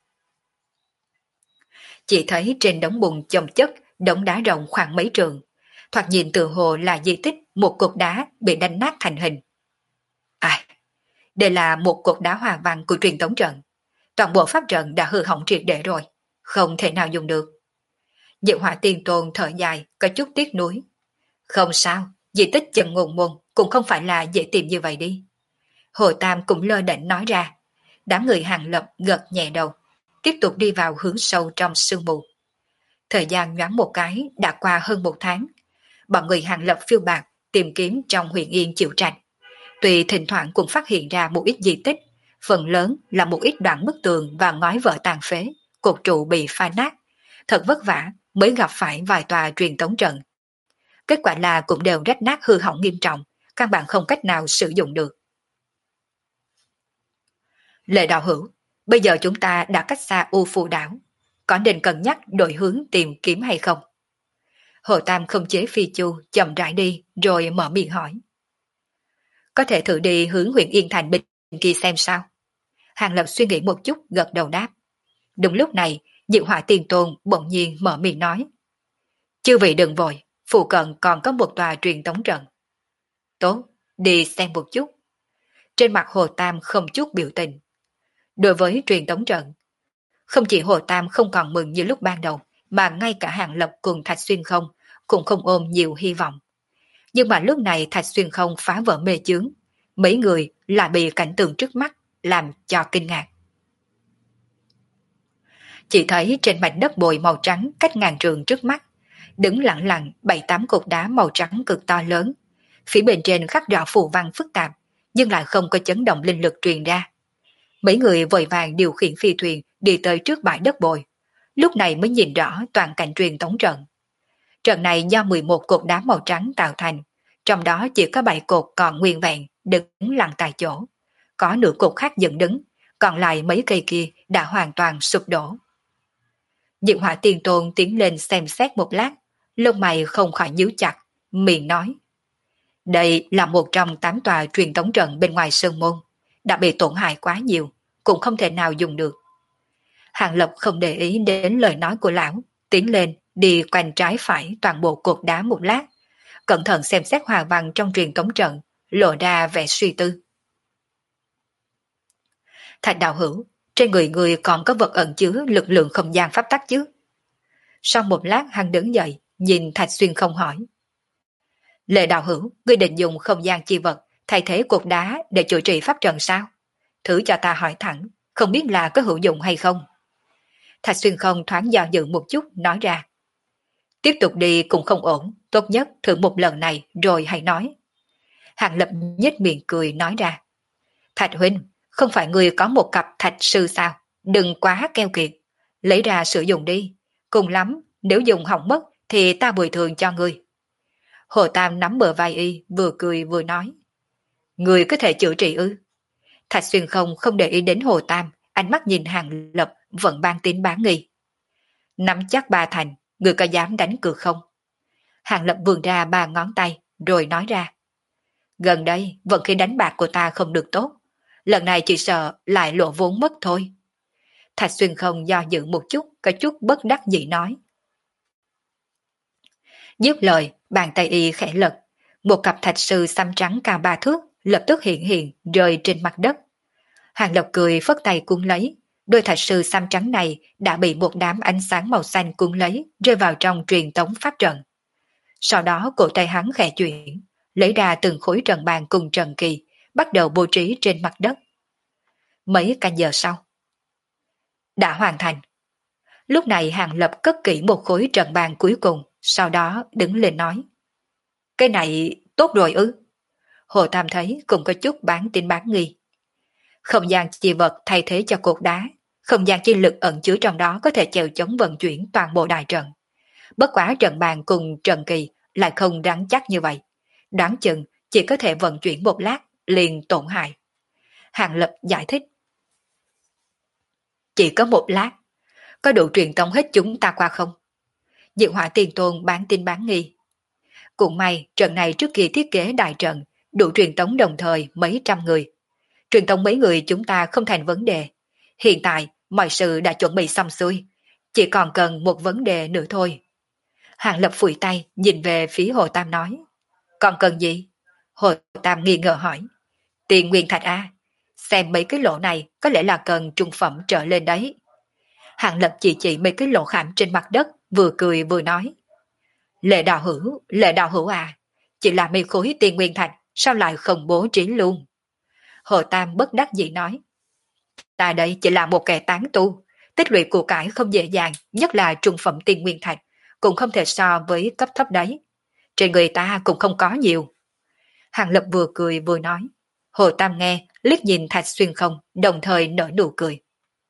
Chỉ thấy trên đống bùn chồng chất, đống đá rộng khoảng mấy trường, thoạt nhìn từ hồ là di tích một cột đá bị đánh nát thành hình. À, đây là một cột đá hòa văn của truyền tống trận. Toàn bộ pháp trận đã hư hỏng triệt để rồi, không thể nào dùng được. Diệu Hỏa Tiên Tôn thở dài, có chút tiếc nuối. Không sao, di tích Chân Ngôn Môn cũng không phải là dễ tìm như vậy đi. Hồ Tam cũng lơ đễnh nói ra. Đám người Hàng Lập gật nhẹ đầu, tiếp tục đi vào hướng sâu trong sương mù. Thời gian nhoáng một cái đã qua hơn một tháng. Bọn người Hàng Lập phiêu bạt tìm kiếm trong Huyền Yên Chiểu Trạch. Tuy thỉnh thoảng cũng phát hiện ra một ít di tích, phần lớn là một ít đoạn bức tường và ngói vỡ tàn phế, cột trụ bị phá nát. Thật vất vả mới gặp phải vài tòa truyền tống trận. Kết quả là cũng đều rách nát hư hỏng nghiêm trọng, căn bản không cách nào sử dụng được. Lệ đạo hữu, bây giờ chúng ta đã cách xa U Phù đảo, có nên cân nhắc đổi hướng tìm kiếm hay không? Hồ Tam không chế phi chu chậm rãi đi rồi mở miệng hỏi. Có thể thử đi hướng huyện Yên Thành bên kia xem sao? Hàng Lập suy nghĩ một chút gật đầu đáp. Đúng lúc này, Diệu Hỏa Tiên Tôn bỗng nhiên mở miệng nói. Chư vị đừng vội, phụ cận còn có một tòa truyền tống trận. Tốt, đi xem một chút. Trên mặt Hồ Tam không chút biểu tình. Đối với truyền tống trận, không chỉ Hồ Tam không còn mừng như lúc ban đầu, mà ngay cả Hàng Lập cùng Thạch Xuyên Không cũng không ôm nhiều hy vọng. Nhưng mà lúc này Thạch Xuyên Không phá vỡ mê chướng, mấy người lại bị cảnh tượng trước mắt làm cho kinh ngạc. Chỉ thấy trên mảnh đất bồi màu trắng cách ngàn trường trước mắt, đứng lặng lặng 7-8 cột đá màu trắng cực to lớn. Phía bên trên khắc rõ phù văn phức tạp, nhưng lại không có chấn động linh lực truyền ra. Mấy người vội vàng điều khiển phi thuyền đi tới trước bãi đất bồi. Lúc này mới nhìn rõ toàn cảnh truyền tống trận. Trận này do 11 cột đá màu trắng tạo thành, trong đó chỉ có 7 cột còn nguyên vẹn, đứng lặng tại chỗ. Có nửa cột khác dựng đứng, còn lại mấy cây kia đã hoàn toàn sụp đổ. Diệu Hỏa Tiên Tôn tiến lên xem xét một lát, lông mày không khỏi nhíu chặt, miệng nói. Đây là một trong 8 tòa truyền tống trận bên ngoài sơn môn, đã bị tổn hại quá nhiều, cũng không thể nào dùng được. Hàng Lập không để ý đến lời nói của lão, tiến lên đi quanh trái phải toàn bộ cột đá một lát, cẩn thận xem xét hòa văn trong truyền tống trận, lộ ra vẻ suy tư. Thạch đạo hữu, trên người người còn có vật ẩn chứa lực lượng không gian pháp tắc chứ? Sau một lát hắn đứng dậy, nhìn Thạch Xuyên Không hỏi. Lệ đạo hữu, ngươi định dùng không gian chi vật thay thế cột đá để chữa trị pháp trận sao? Thử cho ta hỏi thẳng, không biết là có hữu dụng hay không? Thạch Xuyên Không thoáng do dự một chút nói ra. Tiếp tục đi cũng không ổn, tốt nhất thử một lần này rồi hãy nói. Hàng Lập nhếch miệng cười nói ra. Thạch huynh, không phải người có một cặp thạch sư sao? Đừng quá keo kiệt, lấy ra sử dụng đi. Cùng lắm, nếu dùng hỏng mất thì ta bồi thường cho ngươi. Hồ Tam nắm bờ vai y, vừa cười vừa nói. Người có thể chữa trị ư? Thạch Xuyên không để ý đến Hồ Tam, ánh mắt nhìn Hàng Lập vẫn ban tín bán nghi. Nắm chắc 3 thành, người có dám đánh cược không? Hàng Lập vươn ra 3 ngón tay, rồi nói ra. Gần đây, vận khí đánh bạc của ta không được tốt. Lần này chỉ sợ lại lộ vốn mất thôi. Thạch Xuyên không do dự một chút, có chút bất đắc dĩ nói. Dứt lời, bàn tay y khẽ lật, một cặp thạch sư xăm trắng cao 3 thước lập tức hiện rơi trên mặt đất. Hàng Lập cười phất tay cuốn lấy, đôi thạch sư xăm trắng này đã bị một đám ánh sáng màu xanh cuốn lấy, rơi vào trong truyền tống pháp trận. Sau đó cổ tay hắn khẽ chuyển, lấy ra từng khối trận bàn cùng trận kỳ, bắt đầu bố trí trên mặt đất. Mấy canh giờ sau, đã hoàn thành. Lúc này Hàng Lập cất kỹ một khối trận bàn cuối cùng, sau đó đứng lên nói. Cái này tốt rồi ư? Hồ Tam thấy cũng có chút bán tin bán nghi. Không gian chi vật thay thế cho cột đá, không gian chi lực ẩn chứa trong đó có thể chèo chống vận chuyển toàn bộ đại trận. Bất quá trận bàn cùng trận kỳ lại không rắn chắc như vậy. Đoán chừng chỉ có thể vận chuyển một lát liền tổn hại. Hàng Lập giải thích. Chỉ có một lát, có đủ truyền tống hết chúng ta qua không? Diệu Hỏa Tiền Tôn bán tin bán nghi. Cũng may trận này trước kia thiết kế đại trận, đủ truyền tống đồng thời mấy trăm người. Truyền tống mấy người chúng ta không thành vấn đề. Hiện tại mọi sự đã chuẩn bị xong xuôi, chỉ còn cần một vấn đề nữa thôi. Hàng Lập phủi tay nhìn về phía Hồ Tam nói. Còn cần gì? Hồ Tam nghi ngờ hỏi. Tiền nguyên thạch A, xem mấy cái lỗ này có lẽ là cần trung phẩm trở lên đấy. Hàng Lập chỉ mấy cái lỗ khảm trên mặt đất, vừa cười vừa nói. Lệ đạo hữu à, chỉ là mấy khối tiền nguyên thạch, sao lại không bố trí luôn? Hồ Tam bất đắc dĩ nói. Ta đây chỉ là một kẻ tán tu, tích lũy của cải không dễ dàng, nhất là trung phẩm tiền nguyên thạch, cũng không thể so với cấp thấp đấy. Trên người ta cũng không có nhiều. Hàng Lập vừa cười vừa nói. Hồ Tam nghe, liếc nhìn Thạch Xuyên không, đồng thời nở nụ cười.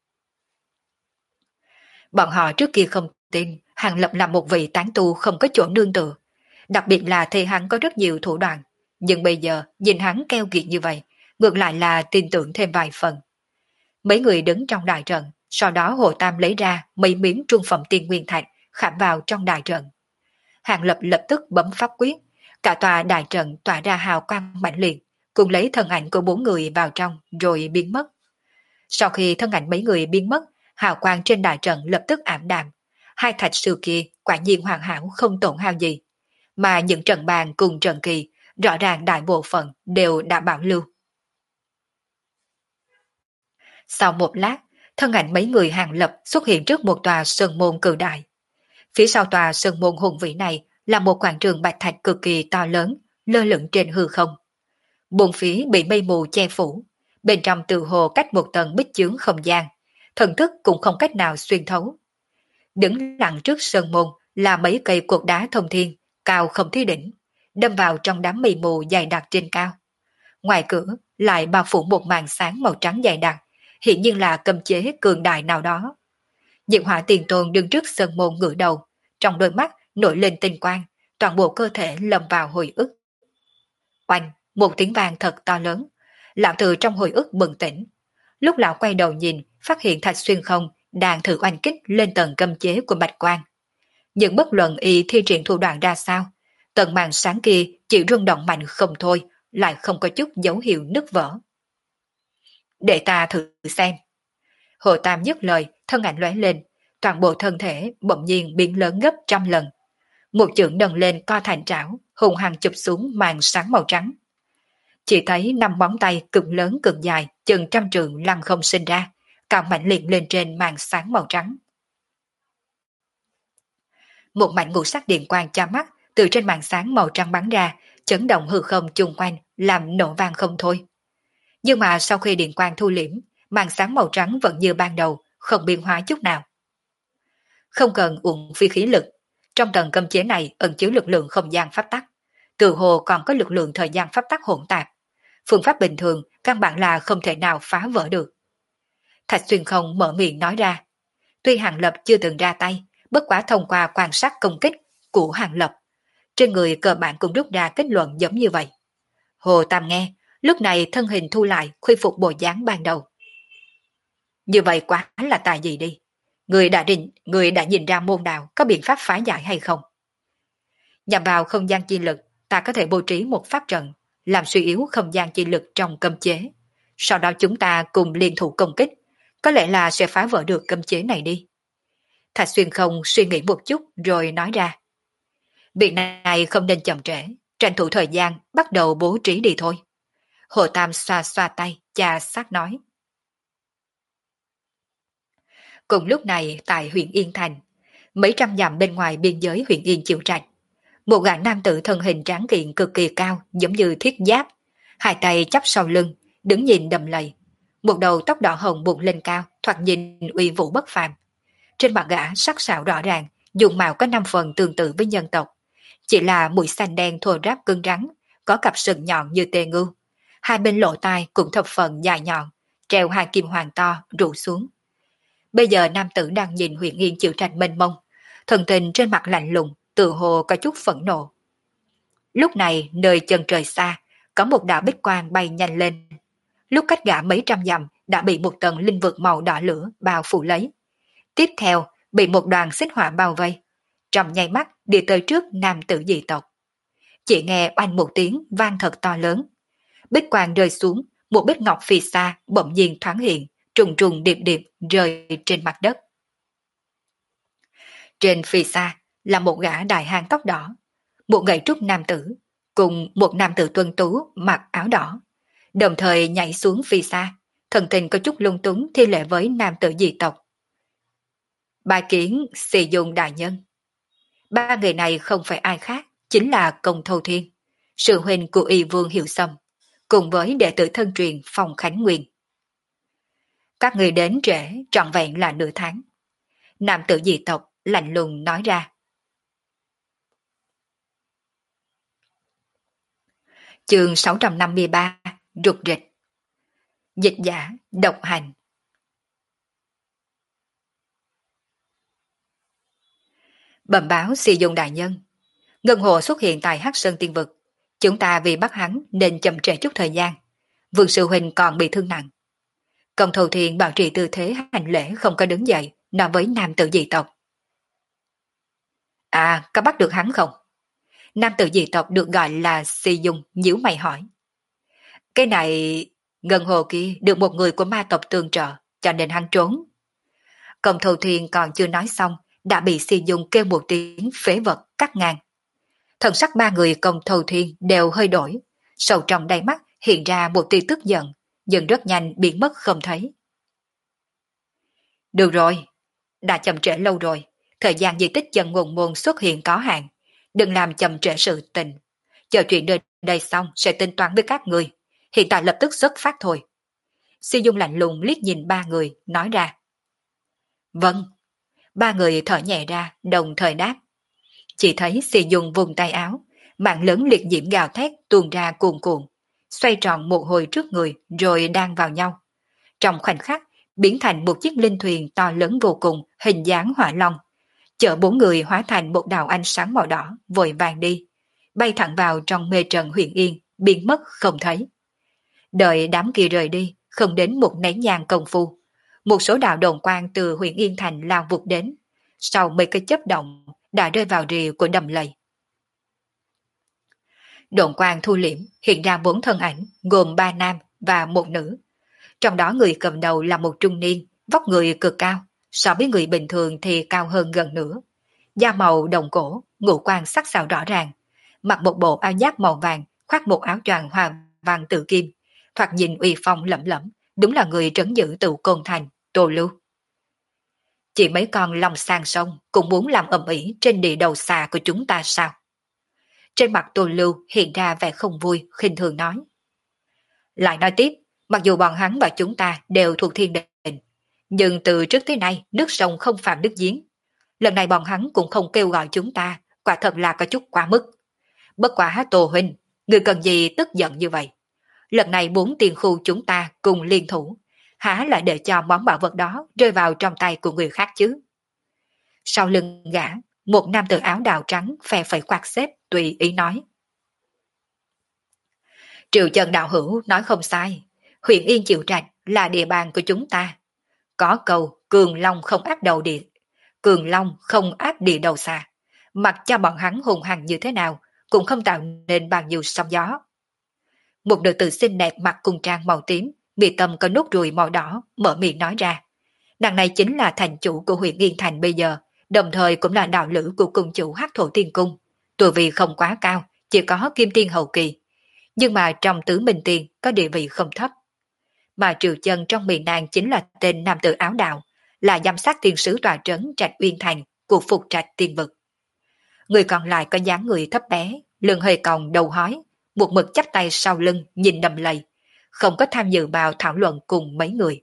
Bọn họ trước kia không tin Hàng Lập là một vị tán tu không có chỗ nương tựa. Đặc biệt là thấy hắn có rất nhiều thủ đoạn. Nhưng bây giờ nhìn hắn keo kiệt như vậy, ngược lại là tin tưởng thêm vài phần. Mấy người đứng trong đại trận, sau đó Hồ Tam lấy ra mấy miếng trung phẩm tiên nguyên thạch khảm vào trong đại trận. Hàng Lập lập tức bấm pháp quyết, cả tòa đại trận tỏa ra hào quang mạnh liệt, cùng lấy thân ảnh của 4 người vào trong rồi biến mất. Sau khi thân ảnh mấy người biến mất, hào quang trên đại trận lập tức ảm đạm. Hai thạch sư kia quả nhiên hoàn hảo không tổn hao gì, mà những trận bàn cùng trận kỳ rõ ràng đại bộ phận đều đã bảo lưu. Sau một lát, thân ảnh mấy người Hàng Lập xuất hiện trước một tòa sơn môn cự đại. Phía sau tòa sơn môn hùng vĩ này là một quảng trường bạch thạch cực kỳ to lớn, lơ lửng trên hư không. Bốn phía bị mây mù che phủ, bên trong tự hồ cách một tầng bích chướng không gian, thần thức cũng không cách nào xuyên thấu. Đứng lặng trước sơn môn là mấy cây cột đá thông thiên, cao không thấy đỉnh, đâm vào trong đám mây mù dày đặc trên cao. Ngoài cửa lại bao phủ một màn sáng màu trắng dày đặc, hiện nhiên là cấm chế cường đại nào đó. Diệu Hỏa Tiền Tôn đứng trước sơn môn ngửa đầu, trong đôi mắt nổi lên tinh quang, toàn bộ cơ thể lâm vào hồi ức. Oanh, một tiếng vang thật to lớn, lão từ trong hồi ức bừng tỉnh. Lúc lão quay đầu nhìn, phát hiện Thạch Xuyên không đang thử oanh kích lên tầng cấm chế của Bạch Quang. Nhưng bất luận y thi triển thủ đoạn ra sao, tầng màn sáng kia chỉ rung động mạnh không thôi, lại không có chút dấu hiệu nứt vỡ. Để ta thử xem. Hồ Tam dứt lời, thân ảnh lóe lên, toàn bộ thân thể bỗng nhiên biến lớn gấp 100 lần. Một chưởng nâng lên co thành trảo, hùng hăng chụp xuống màn sáng màu trắng. Chỉ thấy 5 ngón tay cực lớn cực dài, chừng 100 trượng lăng không sinh ra, cao mạnh liệt lên trên màn sáng màu trắng. Một mảnh ngũ sắc điện quang cha mắt từ trên màn sáng màu trắng bắn ra, chấn động hư không chung quanh, làm nổ vang không thôi. Nhưng mà sau khi điện quang thu liễm, màn sáng màu trắng vẫn như ban đầu, không biến hóa chút nào. Không cần uổng phi khí lực, trong tầng cấm chế này ẩn chứa lực lượng không gian pháp tắc, từ hồ còn có lực lượng thời gian pháp tắc hỗn tạp. Phương pháp bình thường căn bản là không thể nào phá vỡ được. Thạch Xuyên không mở miệng nói ra. Tuy Hàng Lập chưa từng ra tay, bất quá thông qua quan sát công kích của Hàng Lập, trên người cơ bản cũng rút ra kết luận giống như vậy. Hồ Tam nghe, lúc này thân hình thu lại, khôi phục bộ dáng ban đầu. Như vậy quá là tài gì đi. Người đã nhìn ra môn nào có biện pháp phá giải hay không? Nhằm vào không gian chi lực, ta có thể bố trí một pháp trận, làm suy yếu không gian chi lực trong cấm chế. Sau đó chúng ta cùng liên thủ công kích, có lẽ là sẽ phá vỡ được cấm chế này đi. Thạch Xuyên không suy nghĩ một chút rồi nói ra. Việc này không nên chậm trễ, tranh thủ thời gian bắt đầu bố trí đi thôi. Hồ Tam xoa xoa tay, cha sát nói. Cùng lúc này tại huyện Yên Thành, mấy trăm dặm bên ngoài biên giới huyện Yên Chiểu Trạch, một gã nam tử thân hình tráng kiện cực kỳ cao giống như thiết giáp, hai tay chắp sau lưng, đứng nhìn đầm lầy. Một đầu tóc đỏ hồng buộc lên cao, thoạt nhìn uy vũ bất phàm. Trên mặt gã sắc sảo rõ ràng, dùng mạo có 5 phần tương tự với nhân tộc. Chỉ là mũi xanh đen thô ráp cứng rắn, có cặp sừng nhọn như tê ngưu. Hai bên lỗ tai cũng thập phần dài nhọn, treo hai kim hoàng to rủ xuống. Bây giờ nam tử đang nhìn huyện Yên Chiểu Trạch mênh mông, thần tình trên mặt lạnh lùng, tự hồ có chút phẫn nộ. Lúc này nơi chân trời xa, có một đạo bích quang bay nhanh lên. Lúc cách gã mấy trăm dặm đã bị một tầng linh vực màu đỏ lửa bao phủ lấy. Tiếp theo bị một đoàn xích hỏa bao vây. Trong nháy mắt đi tới trước nam tử dị tộc. Chỉ nghe oanh một tiếng vang thật to lớn. Bích quang rơi xuống, một bích ngọc phì sa bỗng nhiên thoáng hiện, trùng trùng điệp điệp rơi trên mặt đất. Trên phì sa là một gã đại hán tóc đỏ, một gậy trúc nam tử, cùng một nam tử tuân tú mặc áo đỏ. Đồng thời nhảy xuống phì sa, thần tình có chút lung túng thi lễ với nam tử dị tộc. Bài kiến Xì Dung đại nhân. Ba người này không phải ai khác, chính là Công Thâu Thiên, sư huynh của Y Vương Hiệu Sâm, cùng với đệ tử thân truyền Phong Khánh Nguyên. Các người đến trễ trọn vẹn là nửa tháng. Nam tử dị tộc lạnh lùng nói ra. Chương 653, rục rịch. Dịch giả, độc hành. Bẩm báo Xì Dung đại nhân, Ngân Hồ xuất hiện tại Hắc Sơn Tiên Vực. Chúng ta vì bắt hắn nên chậm trễ chút thời gian. Vương sư huynh còn bị thương nặng. Công Thâu Thiên bảo trì tư thế hành lễ không có đứng dậy, nói với nam tử dị tộc. À, có bắt được hắn không? Nam tử dị tộc được gọi là Xì Dung nhíu mày hỏi. Cái này, Ngân Hồ kia được một người của ma tộc tương trợ, cho nên hắn trốn. Công Thâu Thiên còn chưa nói xong, đã bị Xì Dung kêu một tiếng phế vật cắt ngang. Thần sắc ba người Công Thâu Thiên đều hơi đổi, sâu trong đáy mắt hiện ra một tia tức giận, nhưng rất nhanh biến mất không thấy. Được rồi, đã chậm trễ lâu rồi, thời gian di tích dần nguồn môn xuất hiện có hạn, đừng làm chậm trễ sự tình. Chờ chuyện nơi đây xong sẽ tính toán với các người, hiện tại lập tức xuất phát thôi. Si Dung lạnh lùng liếc nhìn ba người, nói ra. Vâng, ba người thở nhẹ ra, đồng thời đáp. Chỉ thấy Si Dung vùng tay áo, mạng lớn liệt diễm gào thét tuôn ra cuồn cuộn, xoay tròn một hồi trước người rồi đan vào nhau. Trong khoảnh khắc, biến thành một chiếc linh thuyền to lớn vô cùng, hình dáng hỏa long. Chở bốn người hóa thành một đạo ánh sáng màu đỏ, vội vàng đi, bay thẳng vào trong mê trận huyện Yên, biến mất không thấy. Đợi đám kia rời đi, không đến một nén nhang công phu, một số đạo đồn quang từ huyện Yên Thành lao vụt đến, sau mấy cái chớp động đã rơi vào rìa của đầm lầy. Đồn quang thu liễm hiện ra 4 thân ảnh, gồm 3 nam và 1 nữ. Trong đó người cầm đầu là một trung niên, vóc người cực cao, so với người bình thường thì cao hơn gần nửa. Da màu đồng cổ, ngũ quan sắc sảo rõ ràng, mặc một bộ áo giáp màu vàng, khoác một áo choàng hoa vàng tự kim, thoạt nhìn uy phong lẫm lẫm, đúng là người trấn giữ Tựu Côn Thành, Tô Lưu. Chỉ mấy con lòng sang sông cũng muốn làm ầm ĩ trên địa đầu xà của chúng ta sao? Trên mặt Tô Lưu hiện ra vẻ không vui, khinh thường nói. Lại nói tiếp, mặc dù bọn hắn và chúng ta đều thuộc thiên đình, nhưng từ trước tới nay nước sông không phạm nước giếng. Lần này bọn hắn cũng không kêu gọi chúng ta, quả thật là có chút quá mức. Bất quả Tô huynh, người cần gì tức giận như vậy? Lần này 4 tiền khu chúng ta cùng liên thủ, há lại để cho món bảo vật đó rơi vào trong tay của người khác chứ? Sau lưng gã, một nam tử áo đào trắng phe phẩy quạt xếp tùy ý nói. Triệu Trần đạo hữu nói không sai, huyện Yên Chiểu Trạch là địa bàn của chúng ta. Có câu cường long không ác đầu địa, cường long không ác địa đầu xa, mặc cho bọn hắn hùng hằng như thế nào cũng không tạo nên bao nhiêu sóng gió. Một nữ tử xinh đẹp mặc cung trang màu tím, bị tâm có nốt ruồi màu đỏ, mở miệng nói ra, Nàng này chính là thành chủ của huyện Yên Thành bây giờ, đồng thời cũng là đạo lữ của cung chủ Hắc Thổ Tiên Cung. Tuổi vì không quá cao, chỉ có kim tiên hậu kỳ, nhưng mà trong tứ minh tiên có địa vị không thấp. Mà Triều Chân trong miệng nàng chính là tên nam tử áo đạo, là giám sát tiên sứ tòa trấn Trạch Uyên Thành của Phục Trạch Tiên Vực. Người còn lại có dáng người thấp bé, lưng hơi còng đầu hói, một mực chắp tay sau lưng nhìn đầm lầy, không có tham dự vào thảo luận cùng mấy người.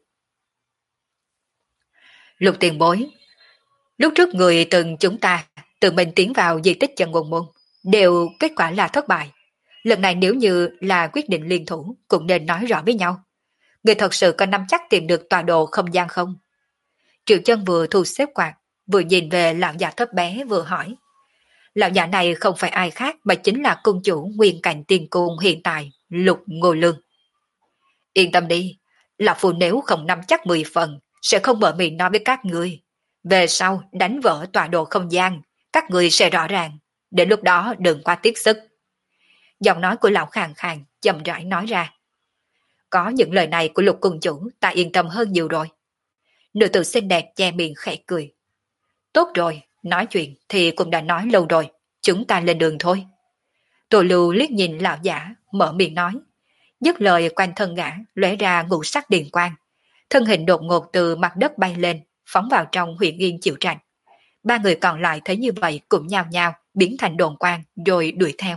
Lục tiền bối, lúc trước người từng chúng ta tự mình tiến vào di tích Chân Ngôn Môn, đều kết quả là thất bại. Lần này nếu như là quyết định liên thủ, cũng nên nói rõ với nhau. Người thật sự có nắm chắc tìm được tọa độ không gian không? Triệu Chân vừa thu xếp quạt, vừa nhìn về lão già thấp bé vừa hỏi. Lão già này không phải ai khác mà chính là cung chủ nguyên cảnh tiên cung hiện tại, Lục Ngô Lương. Yên tâm đi, lão phu nếu không nắm chắc 10 phần, sẽ không mở miệng nói với các ngươi. Về sau đánh vỡ tọa độ không gian, các ngươi sẽ rõ ràng. Đến lúc đó đừng quá tiếc sức. Giọng nói của lão khàn khàn, chậm rãi nói ra. Có những lời này của Lục cung chủ, ta yên tâm hơn nhiều rồi. Nữ tử xinh đẹp che miệng khẽ cười. Tốt rồi, nói chuyện thì cũng đã nói lâu rồi, chúng ta lên đường thôi. Tô Lưu liếc nhìn lão giả, mở miệng nói. Dứt lời quanh thân gã lóe ra ngũ sắc điện quang. Thân hình đột ngột từ mặt đất bay lên, phóng vào trong huyện Yên Chiểu Trạch. Ba người còn lại thấy như vậy cũng nhao nhao biến thành đồn quang rồi đuổi theo.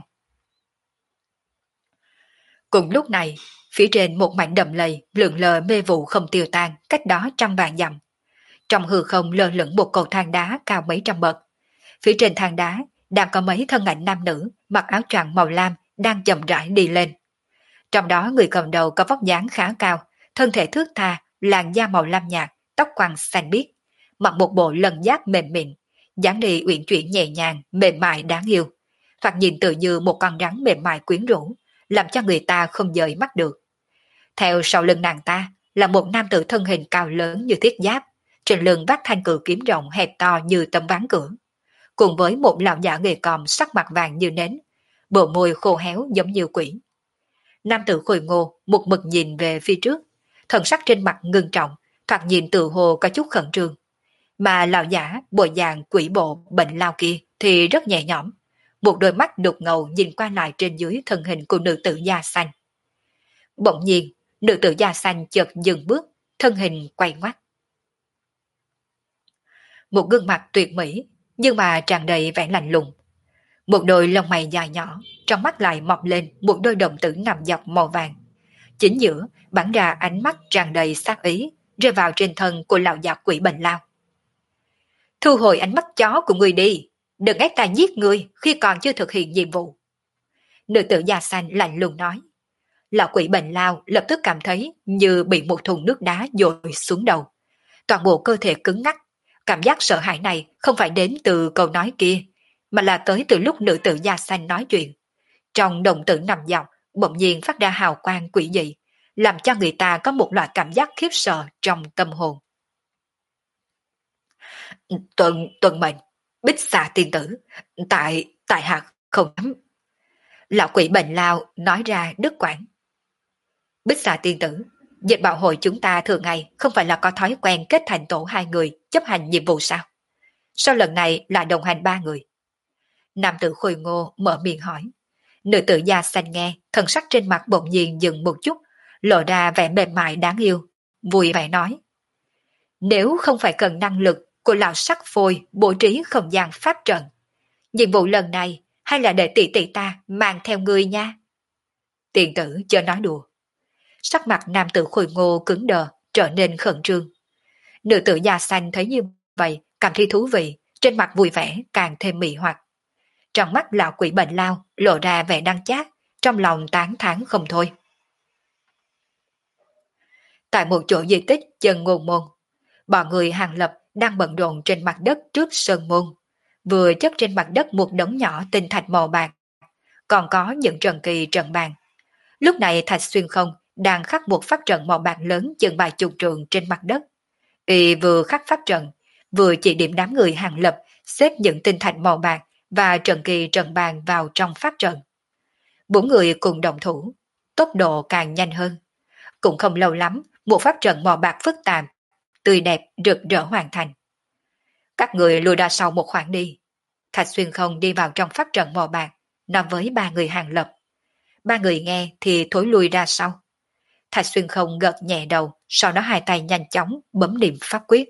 Cùng lúc này, phía trên một mảnh đầm lầy lượn lờ mê vụ không tiêu tan, cách đó trăm vạn dặm. Trong hư không lơ lửng một cầu thang đá cao mấy trăm bậc. Phía trên thang đá đang có mấy thân ảnh nam nữ mặc áo choàng màu lam đang chậm rãi đi lên. Trong đó người cầm đầu có vóc dáng khá cao, thân thể thướt tha, làn da màu lam nhạt, tóc quăn xanh biếc, mặc một bộ lân giáp mềm mịn, dáng đi uyển chuyển nhẹ nhàng, mềm mại đáng yêu, thoạt nhìn tự như một con rắn mềm mại quyến rũ, làm cho người ta không dời mắt được. Theo sau lưng nàng ta là một nam tử thân hình cao lớn như thiết giáp, trên lưng vác thanh cự kiếm rộng hẹp to như tấm ván cửa, cùng với một lão giả gầy còm sắc mặt vàng như nến, bờ môi khô héo giống như quỷ. Nam tử khôi ngô một mực nhìn về phía trước, thần sắc trên mặt ngưng trọng, thoạt nhìn tự hồ có chút khẩn trương. Mà lão giả bộ dạng quỷ bộ bệnh lao kia thì rất nhẹ nhõm, một đôi mắt đục ngầu nhìn qua lại trên dưới thân hình của nữ tử da xanh. Bỗng nhiên, nữ tử da xanh chợt dừng bước, thân hình quay ngoắt. Một gương mặt tuyệt mỹ, nhưng mà tràn đầy vẻ lạnh lùng. Một đôi lông mày dài nhỏ, trong mắt lại mọc lên một đôi đồng tử nằm dọc màu vàng. Chính giữa bắn ra ánh mắt tràn đầy sát ý, rơi vào trên thân của lão già quỷ bệnh lao. Thu hồi ánh mắt chó của người đi, đừng ép ta giết người khi còn chưa thực hiện nhiệm vụ. Nữ tử da xanh lạnh lùng nói. Lão quỷ bệnh lao lập tức cảm thấy như bị một thùng nước đá dội xuống đầu. Toàn bộ cơ thể cứng ngắc, cảm giác sợ hãi này không phải đến từ câu nói kia, mà là tới từ lúc nữ tử da xanh nói chuyện. Trong đồng tử nằm dọc, bỗng nhiên phát ra hào quang quỷ dị, làm cho người ta có một loại cảm giác khiếp sợ trong tâm hồn. Tuần mệnh, Bích Xà tiên tử, tại hạ không dám. Lão quỷ bệnh lao nói ra đứt quãng. Bích Xà tiên tử, dịch bảo hội chúng ta thường ngày không phải là có thói quen kết thành tổ hai người chấp hành nhiệm vụ sao? Sao lần này là đồng hành ba người? Nam tử khôi ngô mở miệng hỏi. Nữ tử da xanh nghe, thần sắc trên mặt bỗng nhiên dừng một chút, lộ ra vẻ mềm mại đáng yêu, vui vẻ nói. Nếu không phải cần năng lực của lão sắc phôi bố trí không gian pháp trận, nhiệm vụ lần này hay là để tỷ tỷ ta mang theo người nha. Tiền tử chưa nói đùa. Sắc mặt nam tử khôi ngô cứng đờ, trở nên khẩn trương. Nữ tử da xanh thấy như vậy, cảm thấy thú vị, trên mặt vui vẻ càng thêm mị hoặc. Trong mắt lão quỷ bệnh lao lộ ra vẻ đắng chát, trong lòng tán thán không thôi. Tại một chỗ di tích Chân Ngôn Môn, bọn người Hàng Lập đang bận rộn trên mặt đất trước sơn môn, vừa chất trên mặt đất một đống nhỏ tinh thạch màu bạc, còn có những trận kỳ trận bàn. Lúc này Thạch Xuyên Không đang khắc một pháp trận màu bạc lớn chừng vài chục trượng trên mặt đất. Y vừa khắc pháp trận, vừa chỉ điểm đám người Hàng Lập xếp những tinh thạch màu bạc và trận kỳ trận bàn vào trong pháp trận. Bốn người cùng đồng thủ, tốc độ càng nhanh hơn. Cũng không lâu lắm, một pháp trận màu bạc phức tạp tươi đẹp rực rỡ hoàn thành. Các người lùi ra sau một khoảng đi. Thạch Xuyên Không đi vào trong pháp trận màu bạc, nói với ba người hàng lập. Ba người nghe thì thối lui ra sau. Thạch Xuyên Không gật nhẹ đầu, sau đó hai tay nhanh chóng bấm niệm pháp quyết.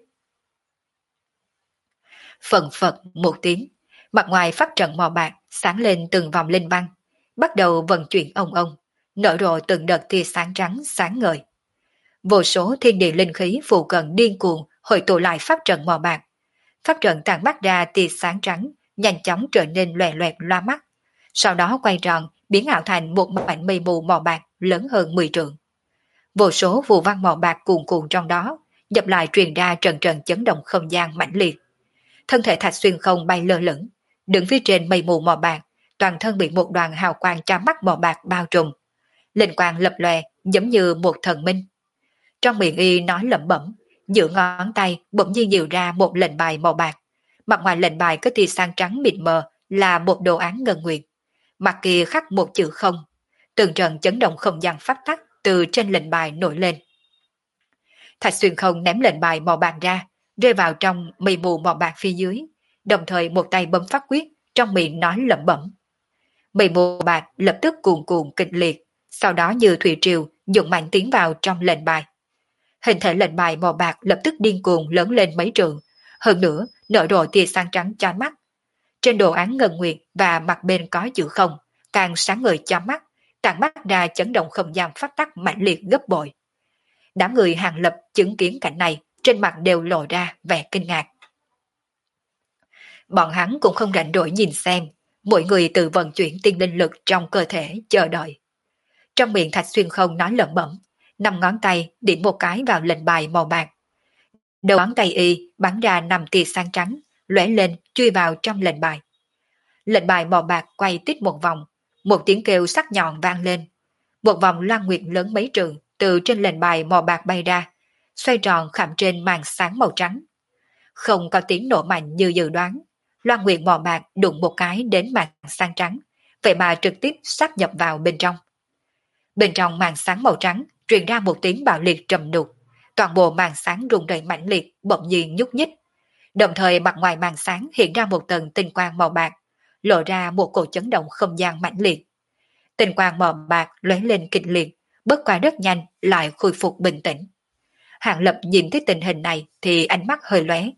Phần phật một tiếng, mặt ngoài pháp trận màu bạc sáng lên từng vòng linh băng, bắt đầu vận chuyển ông, nở rộ từng đợt tia sáng trắng sáng ngời. Vô số thiên địa linh khí phụ cận điên cuồng hội tụ lại pháp trận màu bạc. Pháp trận tàn mắt ra tia sáng trắng, nhanh chóng trở nên loè loẹt loa mắt. Sau đó quay tròn, biến ảo thành một mảnh mây mù màu bạc lớn hơn 10 trượng. Vô số phù văn màu bạc cuồn cuộn trong đó, nhập lại truyền ra trận trận chấn động không gian mãnh liệt. Thân thể Thạch Xuyên Không bay lơ lửng, đứng phía trên mây mù màu bạc, toàn thân bị một đoàn hào quang chói mắt màu bạc bao trùm. Linh quang lập lòe giống như một thần minh. Trong miệng y nói lẩm bẩm, giữa ngón tay bỗng nhiên nhiều ra một lệnh bài màu bạc. Mặt ngoài lệnh bài có tia sáng trắng mịt mờ là một đồ án ngân nguyệt. Mặt kia khắc một chữ không. Từng trận chấn động không gian pháp tắc từ trên lệnh bài nổi lên. Thạch Xuyên Không ném lệnh bài màu bạc ra, rơi vào trong mây mù màu bạc phía dưới, đồng thời một tay bấm pháp quyết, trong miệng nói lẩm bẩm. Mây mù bạc lập tức cuồn cuộn kịch liệt, sau đó như thủy triều dũng mạnh tiến vào trong lệnh bài. Hình thể lệnh bài màu bạc lập tức điên cuồng lớn lên mấy trượng, hơn nữa nở rộ tia sáng trắng chói mắt. Trên đồ án ngân nguyệt và mặt bên có chữ không, càng sáng ngời chói mắt, tản mắt ra chấn động không gian phát tắc mãnh liệt gấp bội. Đám người hàng lập chứng kiến cảnh này, trên mặt đều lộ ra vẻ kinh ngạc. Bọn hắn cũng không rảnh rỗi nhìn xem, mỗi người tự vận chuyển tiên linh lực trong cơ thể chờ đợi. Trong miệng Thạch Xuyên Không nói lẩm bẩm, 5 ngón tay điểm một cái vào lệnh bài màu bạc. Đầu ngón tay y bắn ra 5 tia sáng trắng, lóe lên chui vào trong lệnh bài. Lệnh bài màu bạc quay tít một vòng, một tiếng kêu sắc nhọn vang lên. Một vòng loan nguyệt lớn mấy trường từ trên lệnh bài màu bạc bay ra, xoay tròn khảm trên màn sáng màu trắng. Không có tiếng nổ mạnh như dự đoán, loan nguyệt màu bạc đụng một cái đến màn sáng trắng, vậy mà trực tiếp sáp nhập vào bên trong. Bên trong màn sáng màu trắng truyền ra một tiếng bạo liệt trầm đục, toàn bộ màn sáng rung rẩy mãnh liệt bỗng nhiên nhúc nhích. Đồng thời mặt ngoài màn sáng hiện ra một tầng tinh quang màu bạc, lộ ra một cổ chấn động không gian mãnh liệt. Tinh quang màu bạc lóe lên kịch liệt, bất qua rất nhanh lại khôi phục bình tĩnh. Hàng Lập nhìn thấy tình hình này thì ánh mắt hơi lóe.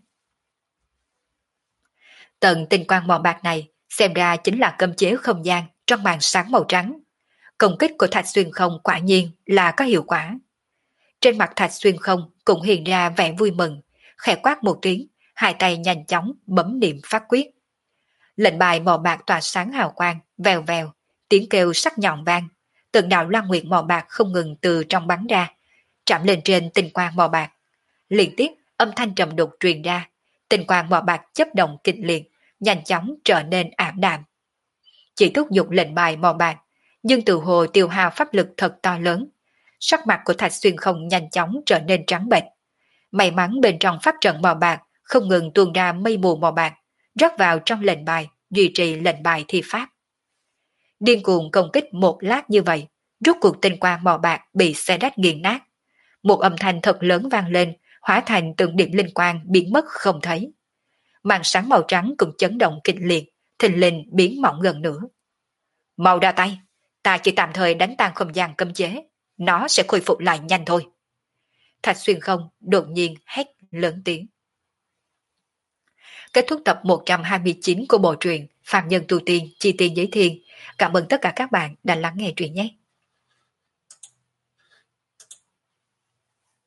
Tầng tinh quang màu bạc này xem ra chính là cấm chế không gian trong màn sáng màu trắng. Công kích của Thạch Xuyên Không quả nhiên là có hiệu quả. Trên mặt Thạch Xuyên Không cũng hiện ra vẻ vui mừng, khẽ quát một tiếng, hai tay nhanh chóng bấm niệm pháp quyết. Lệnh bài màu bạc tỏa sáng hào quang, vèo vèo, tiếng kêu sắc nhọn vang, từng đạo loan nguyệt màu bạc không ngừng từ trong bắn ra, chạm lên trên tinh quang màu bạc. Liên tiếp âm thanh trầm đục truyền ra, tinh quang màu bạc chấp động kịch liệt, nhanh chóng trở nên ảm đạm. Chỉ thúc giục lệnh bài màu bạc, nhưng từ hồ tiêu hao pháp lực thật to lớn. Sắc mặt của Thạch Xuyên Không nhanh chóng trở nên trắng bệch. May mắn bên trong pháp trận màu bạc không ngừng tuôn ra mây mù màu bạc, rót vào trong lệnh bài, duy trì lệnh bài thi pháp. Điên cuồng công kích một lát như vậy, rút cuộc tinh quang màu bạc bị xé rách nghiền nát. Một âm thanh thật lớn vang lên, hóa thành từng điểm linh quang biến mất không thấy. Màn sáng màu trắng cũng chấn động kịch liệt, thình lình biến mỏng gần nữa. Mau ra tay, ta chỉ tạm thời đánh tan không gian cấm chế, nó sẽ khôi phục lại nhanh thôi. Thạch Xuyên Không đột nhiên hét lớn tiếng. Kết thúc tập 129 của bộ truyện Phạm Nhân Tu Tiên Chi Tiên Giới Thiên. Cảm ơn tất cả các bạn đã lắng nghe truyện nhé.